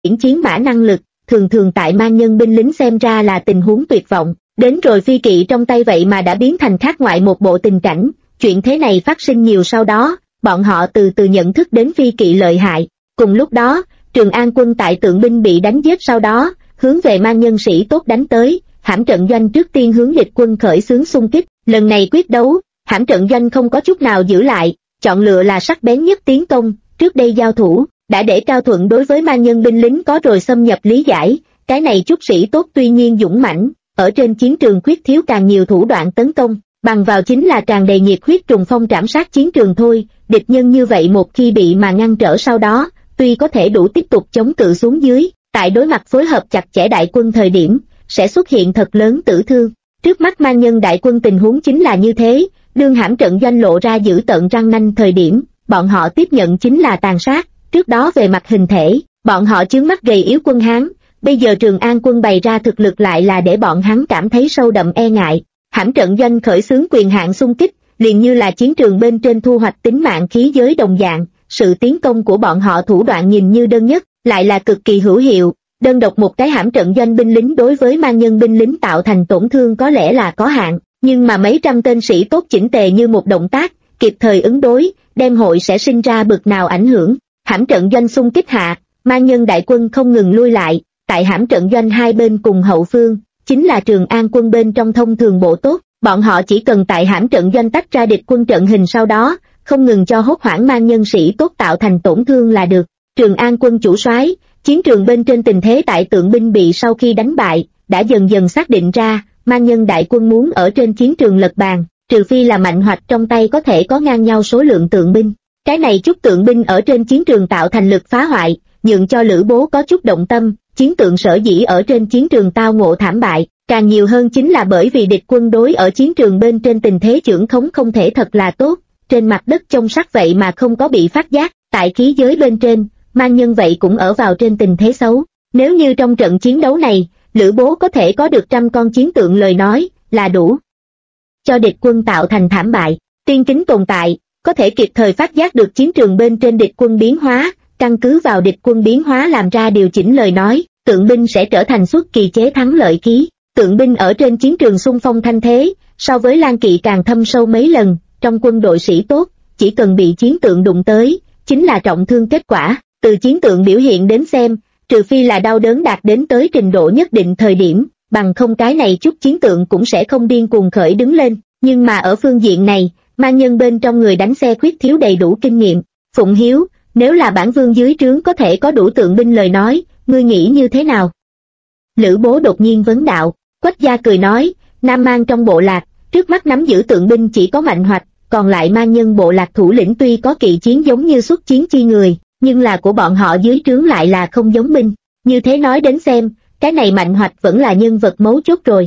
triển chiến mã năng lực, thường thường tại man nhân binh lính xem ra là tình huống tuyệt vọng, đến rồi phi kỵ trong tay vậy mà đã biến thành khác ngoại một bộ tình cảnh, chuyện thế này phát sinh nhiều sau đó, bọn họ từ từ nhận thức đến phi kỵ lợi hại. Cùng lúc đó, Trường An quân tại Tượng binh bị đánh giết sau đó, hướng về man nhân sĩ tốt đánh tới, Hãm trận doanh trước tiên hướng địch quân khởi xướng xung kích, lần này quyết đấu, Hãm trận doanh không có chút nào giữ lại, chọn lựa là sắc bén nhất tiến công, trước đây giao thủ, đã để Cao Thuận đối với man nhân binh lính có rồi xâm nhập lý giải, cái này chút sĩ tốt tuy nhiên dũng mãnh, ở trên chiến trường khuyết thiếu càng nhiều thủ đoạn tấn công, bằng vào chính là tràn đầy nhiệt huyết trùng phong trảm sát chiến trường thôi, địch nhân như vậy một khi bị mà ngăn trở sau đó, tuy có thể đủ tiếp tục chống cự xuống dưới, tại đối mặt phối hợp chặt chẽ đại quân thời điểm, sẽ xuất hiện thật lớn tử thương. Trước mắt man nhân đại quân tình huống chính là như thế, đương Hãm trận doanh lộ ra giữ tợn răng nanh thời điểm, bọn họ tiếp nhận chính là tàn sát, trước đó về mặt hình thể, bọn họ chướng mắt gầy yếu quân Hán, bây giờ Trường An quân bày ra thực lực lại là để bọn hắn cảm thấy sâu đậm e ngại. Hãm trận doanh khởi xướng quyền hạn xung kích, liền như là chiến trường bên trên thu hoạch tính mạng khí giới đồng dạng, sự tiến công của bọn họ thủ đoạn nhìn như đơn nhất, lại là cực kỳ hữu hiệu. Đơn độc một cái hãm trận doanh binh lính đối với man nhân binh lính tạo thành tổn thương có lẽ là có hạn, nhưng mà mấy trăm tên sĩ tốt chỉnh tề như một động tác, kịp thời ứng đối, đem hội sẽ sinh ra bực nào ảnh hưởng. Hãm trận doanh xung kích hạ, man nhân đại quân không ngừng lui lại, tại hãm trận doanh hai bên cùng hậu phương, chính là Trường An quân bên trong thông thường bộ tốt, bọn họ chỉ cần tại hãm trận doanh tách ra địch quân trận hình sau đó, không ngừng cho hốt hoảng man nhân sĩ tốt tạo thành tổn thương là được. Trường An quân chủ soái, chiến trường bên trên tình thế tại Tượng binh bị sau khi đánh bại, đã dần dần xác định ra, man nhân đại quân muốn ở trên chiến trường lật bàn, trừ phi là Mạnh Hoạch trong tay có thể có ngang nhau số lượng tượng binh. Cái này chút tượng binh ở trên chiến trường tạo thành lực phá hoại, nhượng cho Lữ Bố có chút động tâm, chiến tượng sở dĩ ở trên chiến trường tao ngộ thảm bại, càng nhiều hơn chính là bởi vì địch quân đối ở chiến trường bên trên tình thế chưởng khống không thể thật là tốt, trên mặt đất trong sắc vậy mà không có bị phát giác, tại khí giới bên trên, man nhân vậy cũng ở vào trên tình thế xấu. Nếu như trong trận chiến đấu này, Lữ Bố có thể có được 100 con chiến tượng lời nói, là đủ cho địch quân tạo thành thảm bại. Tiên kính tồn tại, có thể kịp thời phát giác được chiến trường bên trên địch quân biến hóa, căn cứ vào địch quân biến hóa làm ra điều chỉnh lời nói, tượng binh sẽ trở thành xuất kỳ chế thắng lợi khí. Tượng binh ở trên chiến trường xung phong thanh thế, so với Lan Kỵ càng thâm sâu mấy lần, trong quân đội sĩ tốt, chỉ cần bị chiến tượng đụng tới, chính là trọng thương kết quả. Từ chiến tượng biểu hiện đến xem, trừ phi là đau đớn đạt đến tới trình độ nhất định thời điểm, bằng không cái này chút chiến tượng cũng sẽ không điên cuồng khởi đứng lên. Nhưng mà ở phương diện này, man nhân bên trong người đánh xe khuyết thiếu đầy đủ kinh nghiệm. Phụng Hiếu, nếu là bản vương dưới trướng có thể có đủ tượng binh lời nói, ngươi nghĩ như thế nào? Lữ Bố đột nhiên vấn đạo. Quách Gia cười nói, Nam Man trong bộ lạc, trước mắt nắm giữ tượng binh chỉ có Mạnh Hoạch, còn lại man nhân bộ lạc thủ lĩnh tuy có kỵ chiến giống như xuất chiến chi người, nhưng là của bọn họ dưới trướng lại là không giống binh. Như thế nói đến xem, cái này Mạnh Hoạch vẫn là nhân vật mấu chốt rồi.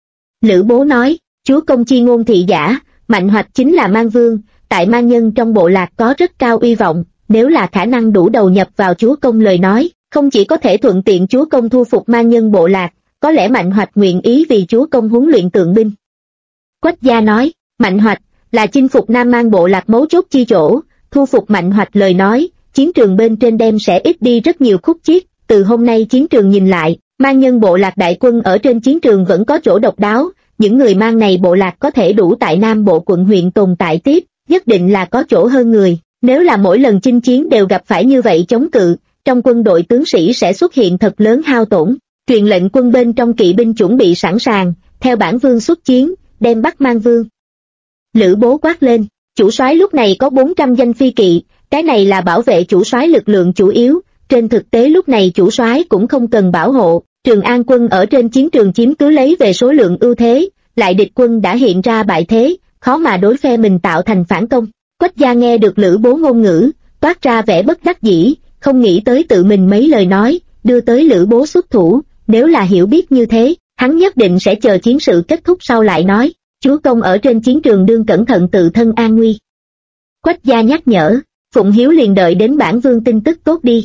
Lữ Bố nói, chúa công chi ngôn thị giả, Mạnh Hoạch chính là man vương, tại man nhân trong bộ lạc có rất cao uy vọng, nếu là khả năng đủ đầu nhập vào chúa công lời nói, không chỉ có thể thuận tiện chúa công thu phục man nhân bộ lạc, có lẽ Mạnh Hoạch nguyện ý vì chúa công huấn luyện tượng binh. Quách Gia nói, Mạnh Hoạch là chinh phục Nam Man bộ lạc mấu chốt chi chỗ, thu phục Mạnh Hoạch lời nói, chiến trường bên trên đem sẽ ít đi rất nhiều khúc chiết. Từ hôm nay chiến trường nhìn lại, man nhân bộ lạc đại quân ở trên chiến trường vẫn có chỗ độc đáo, những người man này bộ lạc có thể đủ tại Nam Bộ quận huyện tồn tại tiếp, nhất định là có chỗ hơn người. Nếu là mỗi lần chinh chiến đều gặp phải như vậy chống cự, trong quân đội tướng sĩ sẽ xuất hiện thật lớn hao tổn. Truyền lệnh quân bên trong kỵ binh chuẩn bị sẵn sàng, theo bản vương xuất chiến, đem bắt man vương. Lữ Bố quát lên, chủ soái lúc này có 400 danh phi kỵ, cái này là bảo vệ chủ soái lực lượng chủ yếu, trên thực tế lúc này chủ soái cũng không cần bảo hộ, Trường An quân ở trên chiến trường chiếm cứ lấy về số lượng ưu thế, lại địch quân đã hiện ra bại thế, khó mà đối phe mình tạo thành phản công. Quách Gia nghe được Lữ Bố ngôn ngữ, toát ra vẻ bất đắc dĩ, không nghĩ tới tự mình mấy lời nói, đưa tới Lữ Bố xuất thủ, nếu là hiểu biết như thế, hắn nhất định sẽ chờ chiến sự kết thúc sau lại nói, chúa công ở trên chiến trường đương cẩn thận tự thân an nguy. Quách Gia nhắc nhở, Phụng Hiếu liền đợi đến bản vương tin tức tốt đi.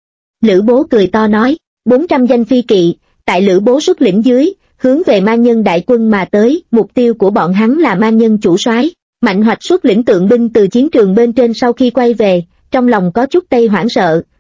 Lữ Bố cười to nói, 400 danh phi kỵ, tại Lữ Bố xuất lĩnh dưới, hướng về man nhân đại quân mà tới, mục tiêu của bọn hắn là man nhân chủ soái. Mạnh Hoạch xuất lĩnh tượng binh từ chiến trường bên trên sau khi quay về, trong lòng có chút tây hoảng sợ,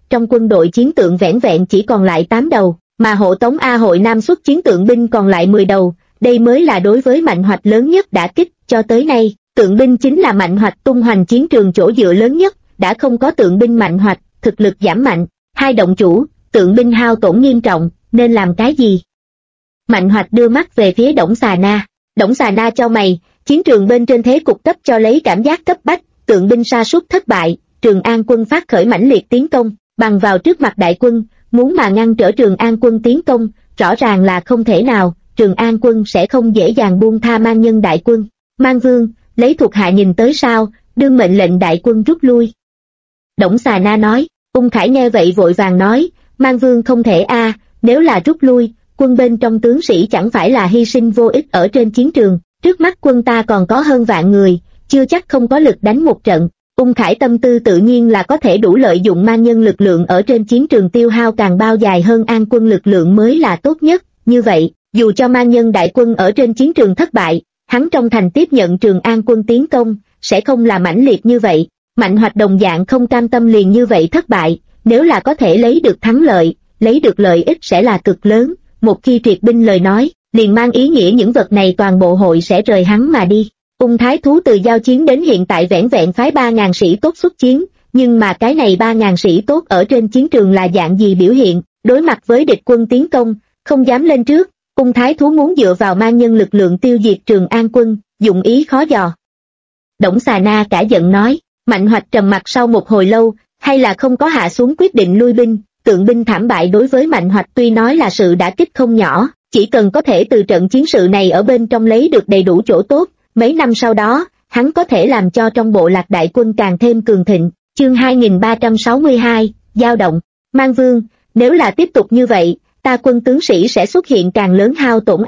trong quân đội chiến tượng vẻn vẹn chỉ còn lại 8 đầu, mà hộ tống A Hội Nam xuất chiến tượng binh còn lại 10 đầu, đây mới là đối với Mạnh Hoạch lớn nhất đả kích cho tới nay. Tượng binh chính là Mạnh Hoạch tung hoành chiến trường chỗ dựa lớn nhất, đã không có tượng binh Mạnh Hoạch, thực lực giảm mạnh. Hai động chủ, tượng binh hao tổn nghiêm trọng, nên làm cái gì? Mạnh Hoạch đưa mắt về phía Đổng Xà Na. Đổng Xà Na chau mày, chiến trường bên trên thế cục cấp cho lấy cảm giác cấp bách, tượng binh sa sút thất bại, Trường An quân phát khởi mãnh liệt tiến công, bằng vào trước mặt đại quân, muốn mà ngăn trở Trường An quân tiến công, rõ ràng là không thể nào, Trường An quân sẽ không dễ dàng buông tha Mang Nhân đại quân. Mang Vương, lấy thuộc hạ nhìn tới sao, đương mệnh lệnh đại quân rút lui. Đổng Xà Na nói. Ung Khải nghe vậy vội vàng nói, Mang Vương không thể nếu là rút lui, quân bên trong tướng sĩ chẳng phải là hy sinh vô ích ở trên chiến trường, trước mắt quân ta còn có hơn vạn người, chưa chắc không có lực đánh một trận. Ung Khải tâm tư tự nhiên là có thể đủ lợi dụng Mang Nhân lực lượng ở trên chiến trường tiêu hao càng bao dài hơn An quân lực lượng mới là tốt nhất, như vậy, dù cho Mang Nhân đại quân ở trên chiến trường thất bại, hắn trong thành tiếp nhận Trường An quân tiến công, sẽ không là mãnh liệt như vậy. Mạnh Hoạch đồng dạng không cam tâm liền như vậy thất bại, nếu là có thể lấy được thắng lợi, lấy được lợi ích sẽ là cực lớn, một khi triệt binh lời nói, liền mang ý nghĩa những vật này toàn bộ hội sẽ rời hắn mà đi. Ung Thái Thú từ giao chiến đến hiện tại vẻn vẹn phái 3.000 sĩ tốt xuất chiến, nhưng mà cái này 3.000 sĩ tốt ở trên chiến trường là dạng gì biểu hiện, đối mặt với địch quân tiến công, không dám lên trước, Ung Thái Thú muốn dựa vào Mang Nhân lực lượng tiêu diệt Trường An quân, dụng ý khó dò. Đổng Xà Na cả giận nói. Mạnh Hoạch trầm mặc sau một hồi lâu, hay là không có hạ xuống quyết định lui binh, tượng binh thảm bại đối với Mạnh Hoạch tuy nói là sự đả kích không nhỏ, chỉ cần có thể từ trận chiến sự này ở bên trong lấy được đầy đủ chỗ tốt, mấy năm sau đó, hắn có thể làm cho trong bộ lạc đại quân càng thêm cường thịnh. Chương 2362, Giao động. Mang Vương, nếu là tiếp tục như vậy, ta quân tướng sĩ sẽ xuất hiện càng lớn hao tổn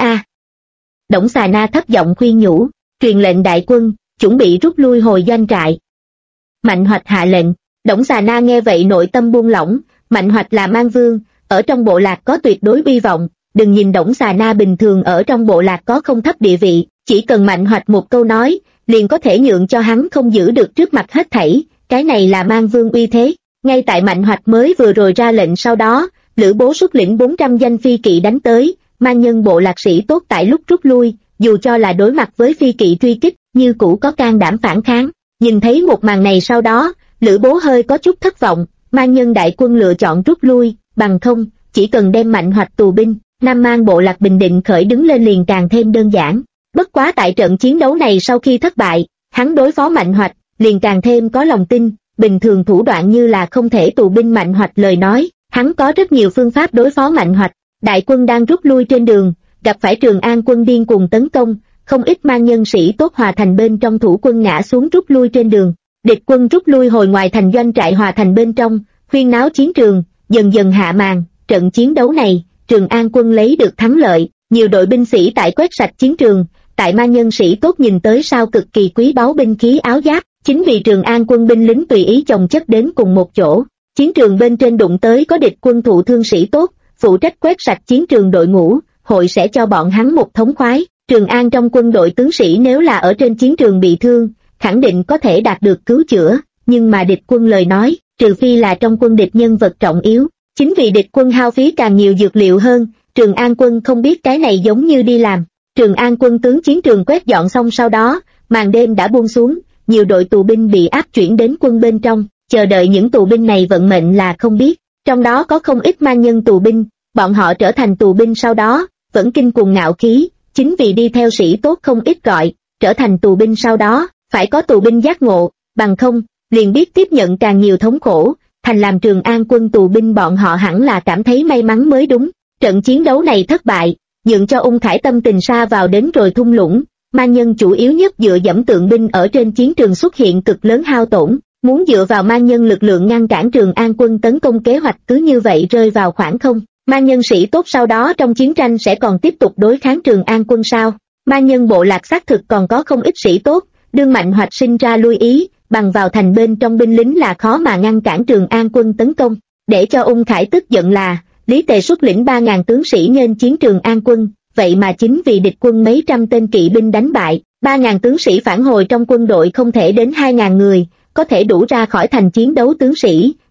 Đổng Xà Na thấp giọng khuyên nhủ, truyền lệnh đại quân, chuẩn bị rút lui hồi doanh trại. Mạnh Hoạch hạ lệnh. Đổng Xà Na nghe vậy nội tâm buông lỏng, Mạnh Hoạch là Mang Vương, ở trong bộ lạc có tuyệt đối uy vọng, đừng nhìn Đổng Xà Na bình thường ở trong bộ lạc có không thấp địa vị, chỉ cần Mạnh Hoạch một câu nói, liền có thể nhượng cho hắn không giữ được trước mặt hết thảy, cái này là Mang Vương uy thế. Ngay tại Mạnh Hoạch mới vừa rồi ra lệnh sau đó, Lữ Bố xuất lĩnh 400 danh phi kỵ đánh tới, Mang Nhân bộ lạc sĩ tốt tại lúc rút lui, dù cho là đối mặt với phi kỵ truy kích, như cũ có can đảm phản kháng. Nhìn thấy một màn này sau đó, Lữ Bố hơi có chút thất vọng, Mang Nhân đại quân lựa chọn rút lui, bằng không, chỉ cần đem Mạnh Hoạch tù binh, Nam Mang bộ lạc Bình Định khởi đứng lên liền càng thêm đơn giản. Bất quá tại trận chiến đấu này sau khi thất bại, hắn đối phó Mạnh Hoạch, liền càng thêm có lòng tin, bình thường thủ đoạn như là không thể tù binh Mạnh Hoạch lời nói, hắn có rất nhiều phương pháp đối phó Mạnh Hoạch. Đại quân đang rút lui trên đường, gặp phải Trường An quân điên cuồng tấn công, không ít Mang Nhân sĩ tốt hòa thành bên trong thủ quân ngã xuống rút lui trên đường. Địch quân rút lui hồi ngoài thành doanh trại hòa thành bên trong, huyên náo chiến trường, dần dần hạ màn. Trận chiến đấu này, Trường An quân lấy được thắng lợi, nhiều đội binh sĩ tại quét sạch chiến trường, tại Mang Nhân sĩ tốt nhìn tới sao cực kỳ quý báu binh khí áo giáp, chính vì Trường An quân binh lính tùy ý chồng chất đến cùng một chỗ. Chiến trường bên trên đụng tới có địch quân thụ thương sĩ tốt, phụ trách quét sạch chiến trường đội ngũ, hội sẽ cho bọn hắn một thống khoái. Trường An trong quân đội tướng sĩ nếu là ở trên chiến trường bị thương, khẳng định có thể đạt được cứu chữa, nhưng mà địch quân lời nói, trừ phi là trong quân địch nhân vật trọng yếu, chính vì địch quân hao phí càng nhiều dược liệu hơn, Trường An quân không biết cái này giống như đi làm. Trường An quân tướng chiến trường quét dọn xong sau đó, màn đêm đã buông xuống, nhiều đội tù binh bị áp chuyển đến quân bên trong, chờ đợi những tù binh này vận mệnh là không biết, trong đó có không ít Mang Nhân tù binh, bọn họ trở thành tù binh sau đó, vẫn kinh cùng ngạo khí, chính vì đi theo sĩ tốt không ít gọi, trở thành tù binh sau đó, phải có tù binh giác ngộ, bằng không, liền biết tiếp nhận càng nhiều thống khổ, thành làm Trường An quân tù binh bọn họ hẳn là cảm thấy may mắn mới đúng. Trận chiến đấu này thất bại, nhượng cho Ung Khải tâm tình sa vào đến rồi thung lũng, Mang Nhân chủ yếu nhất dựa dẫm tượng binh ở trên chiến trường xuất hiện cực lớn hao tổn, muốn dựa vào Mang Nhân lực lượng ngăn cản Trường An quân tấn công kế hoạch cứ như vậy rơi vào khoảng không. Mang Nhân sĩ tốt sau đó trong chiến tranh sẽ còn tiếp tục đối kháng Trường An quân sao? Mang Nhân bộ lạc xác thực còn có không ít sĩ tốt, đương Mạnh Hoạch sinh ra lui ý, bằng vào thành bên trong binh lính là khó mà ngăn cản Trường An quân tấn công. Để cho Ung Khải tức giận là, Lý Tề xuất lĩnh 3.000 tướng sĩ nghênh chiến Trường An quân, vậy mà chính vì địch quân mấy trăm tên kỵ binh đánh bại, 3.000 tướng sĩ phản hồi trong quân đội không thể đến 2.000 người, có thể đủ ra khỏi thành chiến đấu tướng sĩ,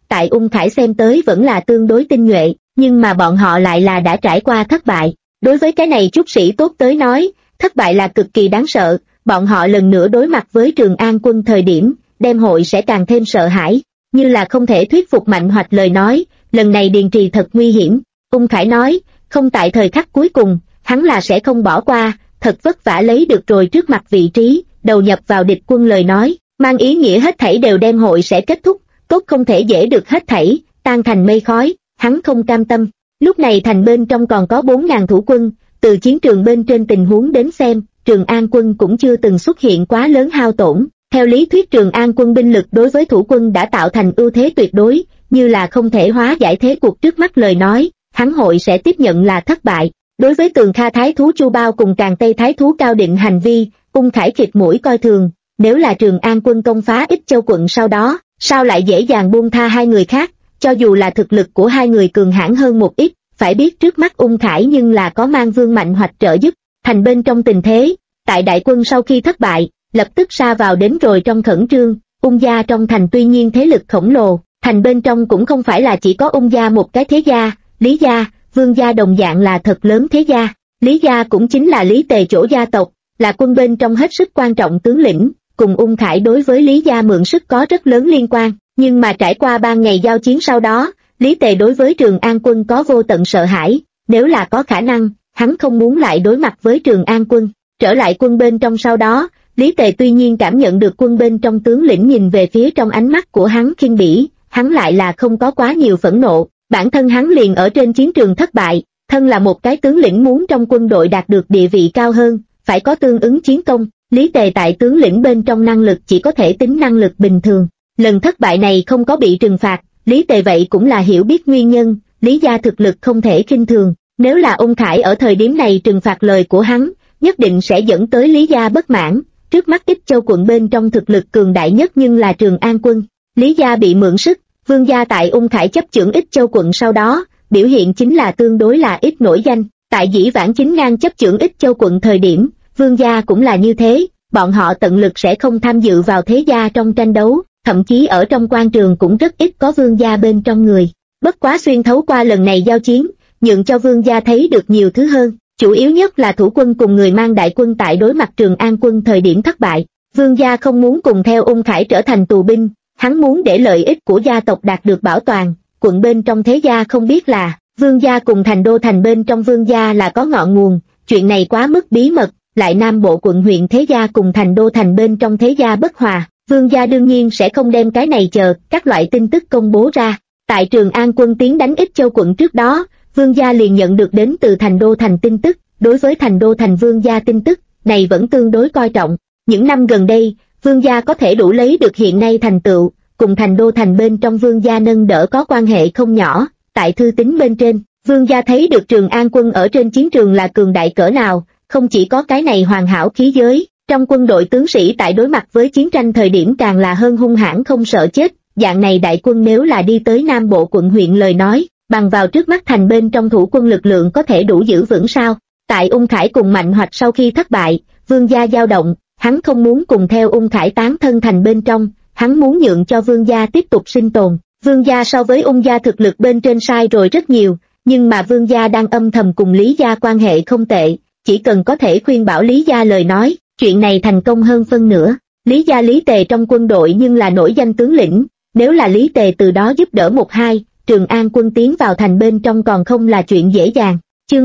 tại Ung Khải xem tới vẫn là tương đối tinh nhuệ, nhưng mà bọn họ lại là đã trải qua thất bại. Đối với cái này chút sĩ tốt tới nói, thất bại là cực kỳ đáng sợ, bọn họ lần nữa đối mặt với Trường An quân thời điểm, đem hội sẽ càng thêm sợ hãi, như là không thể thuyết phục Mạnh Hoạch lời nói, lần này Điền Trì thật nguy hiểm. Ung Khải nói, không tại thời khắc cuối cùng, hắn là sẽ không bỏ qua, thật vất vả lấy được rồi trước mặt vị trí, đầu nhập vào địch quân lời nói, mang ý nghĩa hết thảy đều đem hội sẽ kết thúc, tốt không thể dễ được hết thảy, tan thành mây khói, hắn không cam tâm. Lúc này thành bên trong còn có 4.000 thủ quân, từ chiến trường bên trên tình huống đến xem, Trường An quân cũng chưa từng xuất hiện quá lớn hao tổn. Theo lý thuyết Trường An quân binh lực đối với thủ quân đã tạo thành ưu thế tuyệt đối, như là không thể hóa giải thế cuộc trước mắt lời nói, hắn hội sẽ tiếp nhận là thất bại. Đối với Tường Kha thái thú Chu Bao cùng Càn Tây thái thú Cao Định hành vi, Ung Khải khịt mũi coi thường, nếu là Trường An quân công phá Ích Châu quận sau đó, sao lại dễ dàng buông tha hai người khác, cho dù là thực lực của hai người cường hãn hơn một ít, phải biết trước mắt Ung Khải nhưng là có mang Vương Mạnh Hoạch trợ giúp, thành bên trong tình thế, tại đại quân sau khi thất bại, lập tức sa vào đến rồi trong khẩn trương, Ung gia trong thành tuy nhiên thế lực khổng lồ, thành bên trong cũng không phải là chỉ có Ung gia một cái thế gia, Lý gia, Vương gia đồng dạng là thật lớn thế gia, Lý gia cũng chính là Lý Tề chỗ gia tộc, là quân bên trong hết sức quan trọng tướng lĩnh, cùng Ung Khải đối với Lý gia mượn sức có rất lớn liên quan, nhưng mà trải qua 3 ngày giao chiến sau đó, Lý Tề đối với Trường An quân có vô tận sợ hãi, nếu là có khả năng, hắn không muốn lại đối mặt với Trường An quân. Trở lại quân bên trong sau đó, Lý Tề tuy nhiên cảm nhận được quân bên trong tướng lĩnh nhìn về phía trong ánh mắt của hắn khinh bỉ, hắn lại là không có quá nhiều phẫn nộ, bản thân hắn liền ở trên chiến trường thất bại, thân là một cái tướng lĩnh muốn trong quân đội đạt được địa vị cao hơn, phải có tương ứng chiến công, Lý Tề tại tướng lĩnh bên trong năng lực chỉ có thể tính năng lực bình thường, lần thất bại này không có bị trừng phạt, Lý Tề vậy cũng là hiểu biết nguyên nhân, Lý gia thực lực không thể khinh thường, nếu là Ung Khải ở thời điểm này trừng phạt lời của hắn, nhất định sẽ dẫn tới Lý gia bất mãn. Trước mắt Ích Châu quận bên trong thực lực cường đại nhất nhưng là Trường An quân, Lý gia bị mượn sức, Vương gia tại Ung Khải chấp chưởng Ích Châu quận sau đó, biểu hiện chính là tương đối là ít nổi danh, tại Dĩ Vãng chính ngang chấp chưởng Ích Châu quận thời điểm, Vương gia cũng là như thế, bọn họ tận lực sẽ không tham dự vào thế gia trong tranh đấu, thậm chí ở trong quan trường cũng rất ít có Vương gia bên trong người, bất quá xuyên thấu qua lần này giao chiến, nhượng cho Vương gia thấy được nhiều thứ hơn. Chủ yếu nhất là thủ quân cùng người mang đại quân tại đối mặt Trường An quân thời điểm thất bại. Vương gia không muốn cùng theo Ung Khải trở thành tù binh, hắn muốn để lợi ích của gia tộc đạt được bảo toàn. Quận bên trong thế gia không biết là, Vương gia cùng thành đô thành bên trong Vương gia là có ngọn nguồn, chuyện này quá mức bí mật, lại Nam Bộ quận huyện thế gia cùng thành đô thành bên trong thế gia bất hòa. Vương gia đương nhiên sẽ không đem cái này chờ các loại tin tức công bố ra. Tại Trường An quân tiến đánh Ích Châu quận trước đó, Vương gia liền nhận được đến từ thành đô thành tin tức, đối với thành đô thành Vương gia tin tức, này vẫn tương đối coi trọng. Những năm gần đây, Vương gia có thể đủ lấy được hiện nay thành tựu, cùng thành đô thành bên trong Vương gia nâng đỡ có quan hệ không nhỏ. Tại thư tín bên trên, Vương gia thấy được Trường An quân ở trên chiến trường là cường đại cỡ nào, không chỉ có cái này hoàn hảo khí giới, trong quân đội tướng sĩ tại đối mặt với chiến tranh thời điểm càng là hơn hung hãn không sợ chết, dạng này đại quân nếu là đi tới Nam Bộ quận huyện lời nói, bằng vào trước mắt thành bên trong thủ quân lực lượng có thể đủ giữ vững sao. Tại Ung Khải cùng Mạnh Hoạch sau khi thất bại, Vương gia dao động, hắn không muốn cùng theo Ung Khải tán thân thành bên trong, hắn muốn nhượng cho Vương gia tiếp tục sinh tồn. Vương gia so với Ung gia thực lực bên trên sai rồi rất nhiều, nhưng mà Vương gia đang âm thầm cùng Lý gia quan hệ không tệ, chỉ cần có thể khuyên bảo Lý gia lời nói, chuyện này thành công hơn phân nửa. Lý gia Lý Tề trong quân đội nhưng là nổi danh tướng lĩnh, nếu là Lý Tề từ đó giúp đỡ một hai, Trường An quân tiến vào thành bên trong còn không là chuyện dễ dàng. Chương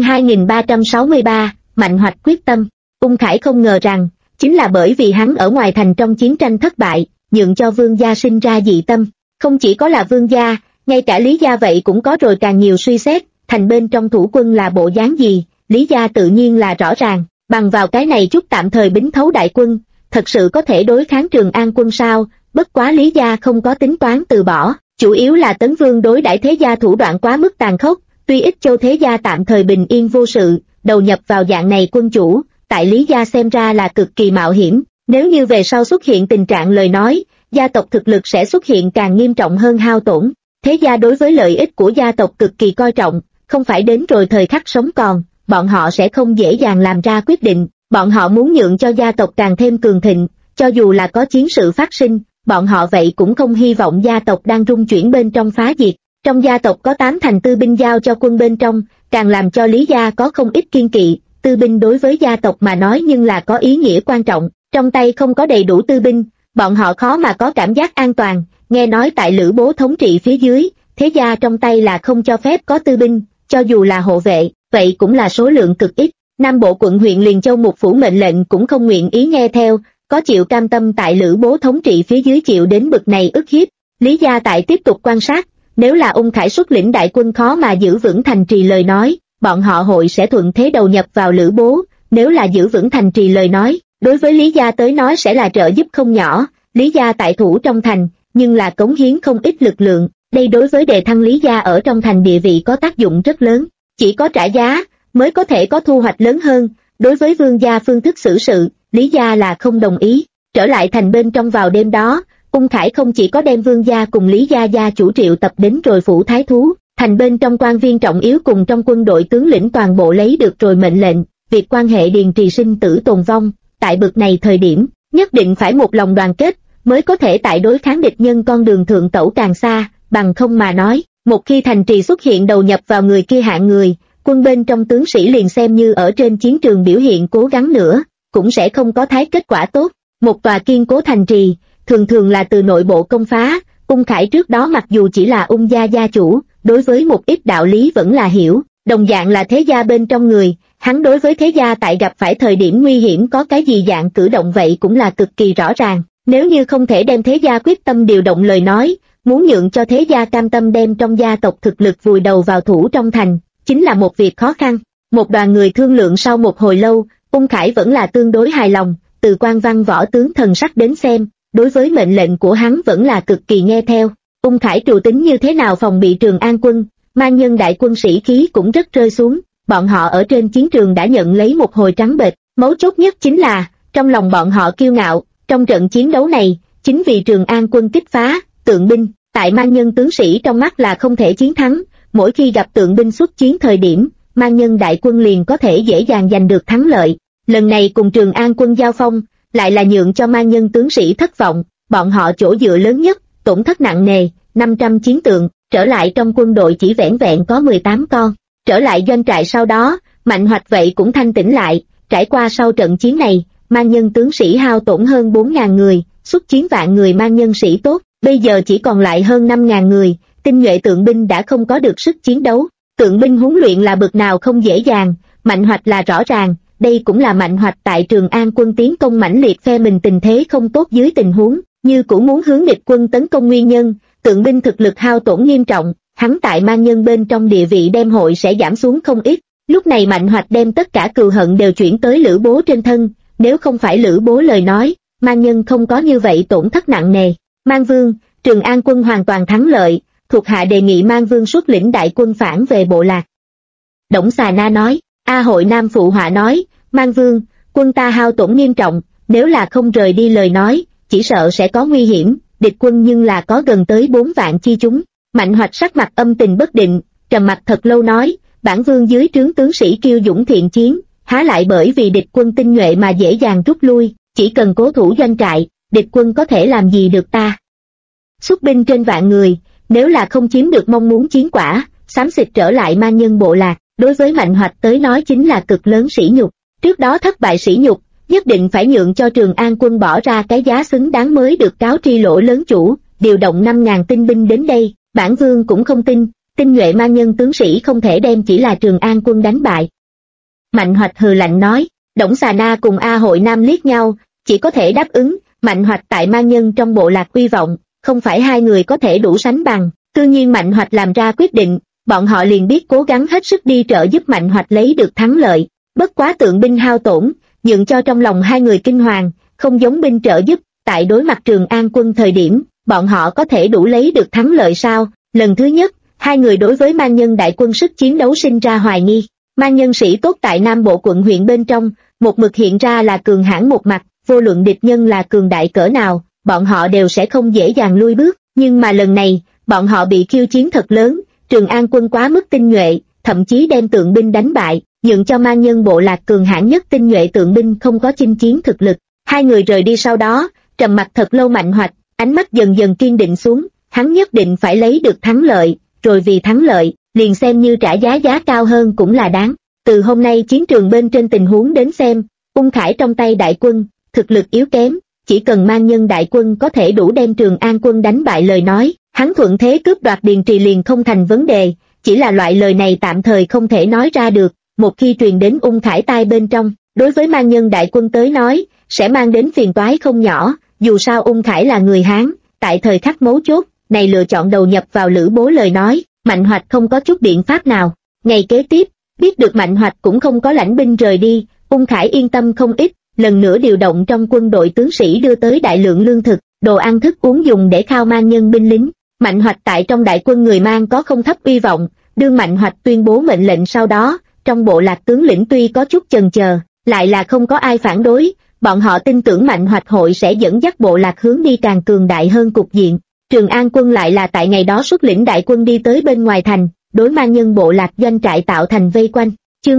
2363, Mạnh Hoạch quyết tâm. Ung Khải không ngờ rằng, chính là bởi vì hắn ở ngoài thành trong chiến tranh thất bại, nhượng cho Vương gia sinh ra dị tâm. Không chỉ có là Vương gia, ngay cả Lý gia vậy cũng có rồi càng nhiều suy xét, thành bên trong thủ quân là bộ dáng gì, Lý gia tự nhiên là rõ ràng, bằng vào cái này chút tạm thời bính thấu đại quân, thật sự có thể đối kháng Trường An quân sao, bất quá Lý gia không có tính toán từ bỏ, chủ yếu là Tấn Vương đối đãi thế gia thủ đoạn quá mức tàn khốc. Tuy Ích Châu thế gia tạm thời bình yên vô sự, đầu nhập vào dạng này quân chủ, tại Lý gia xem ra là cực kỳ mạo hiểm, nếu như về sau xuất hiện tình trạng lời nói, gia tộc thực lực sẽ xuất hiện càng nghiêm trọng hơn hao tổn. Thế gia đối với lợi ích của gia tộc cực kỳ coi trọng, không phải đến rồi thời khắc sống còn, bọn họ sẽ không dễ dàng làm ra quyết định, bọn họ muốn nhượng cho gia tộc càng thêm cường thịnh, cho dù là có chiến sự phát sinh, bọn họ vậy cũng không hy vọng gia tộc đang rung chuyển bên trong phá diệt. Trong gia tộc có 8 thành tư binh giao cho quân bên trong, càng làm cho Lý gia có không ít kiên kỵ. Tư binh đối với gia tộc mà nói nhưng là có ý nghĩa quan trọng, trong tay không có đầy đủ tư binh, bọn họ khó mà có cảm giác an toàn. Nghe nói tại Lữ Bố thống trị phía dưới, thế gia trong tay là không cho phép có tư binh, cho dù là hộ vệ, vậy cũng là số lượng cực ít. Nam bộ quận huyện Liền Châu Mục phủ mệnh lệnh cũng không nguyện ý nghe theo, có chịu cam tâm tại Lữ Bố thống trị phía dưới chịu đến bực này ức hiếp. Lý gia tại tiếp tục quan sát, nếu là Ung Khải xuất lĩnh đại quân khó mà giữ vững thành trì lời nói, bọn họ hội sẽ thuận thế đầu nhập vào Lữ Bố. Nếu là giữ vững thành trì lời nói, đối với Lý gia tới nói sẽ là trợ giúp không nhỏ. Lý gia tại thủ trong thành, nhưng là cống hiến không ít lực lượng, đây đối với đề thăng Lý gia ở trong thành địa vị có tác dụng rất lớn. Chỉ có trả giá mới có thể có thu hoạch lớn hơn. Đối với vương gia phương thức xử sự, Lý gia là không đồng ý. Trở lại thành bên trong vào đêm đó, Ung Khải không chỉ có đem vương gia cùng Lý gia gia chủ triệu tập đến rồi phủ thái thú, thành bên trong quan viên trọng yếu cùng trong quân đội tướng lĩnh toàn bộ lấy được rồi mệnh lệnh, việc quan hệ điền trì sinh tử tồn vong, tại bực này thời điểm, nhất định phải một lòng đoàn kết, mới có thể tại đối kháng địch nhân con đường thượng tẩu càng xa, bằng không mà nói, một khi thành trì xuất hiện đầu nhập vào người kia hạng người, quân bên trong tướng sĩ liền xem như ở trên chiến trường biểu hiện cố gắng nữa, cũng sẽ không có thái kết quả tốt. Một tòa kiên cố thành trì, thường thường là từ nội bộ công phá. Ung Khải trước đó mặc dù chỉ là Ung gia gia chủ, đối với một ít đạo lý vẫn là hiểu, đồng dạng là thế gia bên trong người, hắn đối với thế gia tại gặp phải thời điểm nguy hiểm có cái gì dạng cử động vậy cũng là cực kỳ rõ ràng. Nếu như không thể đem thế gia quyết tâm điều động lời nói, muốn nhượng cho thế gia cam tâm đem trong gia tộc thực lực vùi đầu vào thủ trong thành, chính là một việc khó khăn. Một đoàn người thương lượng sau một hồi lâu, Ung Khải vẫn là tương đối hài lòng, từ quan văn võ tướng thần sắc đến xem, đối với mệnh lệnh của hắn vẫn là cực kỳ nghe theo. Ung Khải trù tính như thế nào phòng bị Trường An quân, mang nhân đại quân sĩ khí cũng rất rơi xuống, bọn họ ở trên chiến trường đã nhận lấy một hồi trắng bệch, mấu chốt nhất chính là, trong lòng bọn họ kiêu ngạo, trong trận chiến đấu này, chính vì Trường An quân kích phá, tượng binh, tại mang nhân tướng sĩ trong mắt là không thể chiến thắng, mỗi khi gặp tượng binh xuất chiến thời điểm, mang nhân đại quân liền có thể dễ dàng giành được thắng lợi. Lần này cùng Trường An quân giao phong, lại là nhượng cho mang nhân tướng sĩ thất vọng, bọn họ chỗ dựa lớn nhất, tổn thất nặng nề, 500 chiến tượng, trở lại trong quân đội chỉ vẻn vẹn có 18 con. Trở lại doanh trại sau đó, Mạnh Hoạch vậy cũng thanh tĩnh lại, trải qua sau trận chiến này, mang nhân tướng sĩ hao tổn hơn 4.000 người, xuất chiến vạn người mang nhân sĩ tốt, bây giờ chỉ còn lại hơn 5.000 người, tinh nhuệ tượng binh đã không có được sức chiến đấu. Tượng binh huấn luyện là bực nào không dễ dàng, Mạnh Hoạch là rõ ràng, đây cũng là Mạnh Hoạch tại Trường An quân tiến công mãnh liệt phe mình tình thế không tốt dưới tình huống, như cũng muốn hướng địch quân tấn công nguyên nhân, tượng binh thực lực hao tổn nghiêm trọng, hắn tại mang nhân bên trong địa vị đem hội sẽ giảm xuống không ít. Lúc này Mạnh Hoạch đem tất cả cừu hận đều chuyển tới Lữ Bố trên thân, nếu không phải Lữ Bố lời nói, mang nhân không có như vậy tổn thất nặng nề. Mang Vương, Trường An quân hoàn toàn thắng lợi, thuộc hạ đề nghị Mang Vương xuất lĩnh đại quân phản về bộ lạc. Đổng Xà Na nói. A Hội Nam phụ họa nói, Mang Vương, quân ta hao tổn nghiêm trọng, nếu là không rời đi lời nói, chỉ sợ sẽ có nguy hiểm, địch quân nhưng là có gần tới 4 vạn chi chúng. Mạnh Hoạch sắc mặt âm tình bất định, trầm mặt thật lâu nói, bản vương dưới trướng tướng sĩ kiêu dũng thiện chiến, há lại bởi vì địch quân tinh nhuệ mà dễ dàng rút lui, chỉ cần cố thủ doanh trại, địch quân có thể làm gì được ta. Xuất binh trên vạn người, nếu là không chiếm được mong muốn chiến quả, xám xịt trở lại mang nhân bộ lạc, đối với Mạnh Hoạch tới nói chính là cực lớn sỉ nhục. Trước đó thất bại sỉ nhục, nhất định phải nhượng cho Trường An quân bỏ ra cái giá xứng đáng mới được cáo tri lỗ lớn chủ, điều động 5.000 tinh binh đến đây. Bản vương cũng không tin, tinh nhuệ mang nhân tướng sĩ không thể đem chỉ là Trường An quân đánh bại. Mạnh Hoạch hừ lạnh nói. Đổng Xà Na cùng A Hội Nam liếc nhau, chỉ có thể đáp ứng. Mạnh Hoạch tại mang nhân trong bộ lạc uy vọng, không phải hai người có thể đủ sánh bằng. Tuy nhiên Mạnh Hoạch làm ra quyết định, bọn họ liền biết cố gắng hết sức đi trợ giúp Mạnh Hoạch lấy được thắng lợi. Bất quá tượng binh hao tổn, nhượng cho trong lòng hai người kinh hoàng, không giống binh trợ giúp. Tại đối mặt Trường An quân thời điểm, bọn họ có thể đủ lấy được thắng lợi sao? Lần thứ nhất, hai người đối với mang nhân đại quân sức chiến đấu sinh ra hoài nghi. Mang nhân sĩ tốt tại Nam Bộ quận huyện bên trong, một mực hiện ra là cường hãn một mặt, vô luận địch nhân là cường đại cỡ nào, bọn họ đều sẽ không dễ dàng lui bước. Nhưng mà lần này, bọn họ bị khiêu chiến thật lớn, Trường An quân quá mức tinh nhuệ, thậm chí đem tượng binh đánh bại, nhượng cho mang nhân bộ lạc cường hãn nhất tinh nhuệ tượng binh không có chinh chiến thực lực. Hai người rời đi sau đó, trầm mặt thật lâu Mạnh Hoạch, ánh mắt dần dần kiên định xuống, hắn nhất định phải lấy được thắng lợi, rồi vì thắng lợi, liền xem như trả giá cao hơn cũng là đáng. Từ hôm nay chiến trường bên trên tình huống đến xem, Ung Khải trong tay đại quân, thực lực yếu kém, chỉ cần mang nhân đại quân có thể đủ đem Trường An quân đánh bại lời nói, hắn thuận thế cướp đoạt Điền Trì liền không thành vấn đề, chỉ là loại lời này tạm thời không thể nói ra được, một khi truyền đến Ung Khải tai bên trong, đối với mang nhân đại quân tới nói, sẽ mang đến phiền toái không nhỏ, dù sao Ung Khải là người Hán, tại thời khắc mấu chốt, này lựa chọn đầu nhập vào Lữ Bố lời nói, Mạnh Hoạch không có chút biện pháp nào. Ngày kế tiếp, biết được Mạnh Hoạch cũng không có lãnh binh rời đi, Ung Khải yên tâm không ít, lần nữa điều động trong quân đội tướng sĩ đưa tới đại lượng lương thực, đồ ăn thức uống dùng để khao mang nhân binh lính. Mạnh Hoạch tại trong đại quân người mang có không thấp uy vọng, đương Mạnh Hoạch tuyên bố mệnh lệnh sau đó, trong bộ lạc tướng lĩnh tuy có chút chần chờ, lại là không có ai phản đối, bọn họ tin tưởng Mạnh Hoạch hội sẽ dẫn dắt bộ lạc hướng đi càng cường đại hơn cục diện. Trường An quân lại là tại ngày đó xuất lĩnh đại quân đi tới bên ngoài thành, đối mang nhân bộ lạc doanh trại tạo thành vây quanh. Chương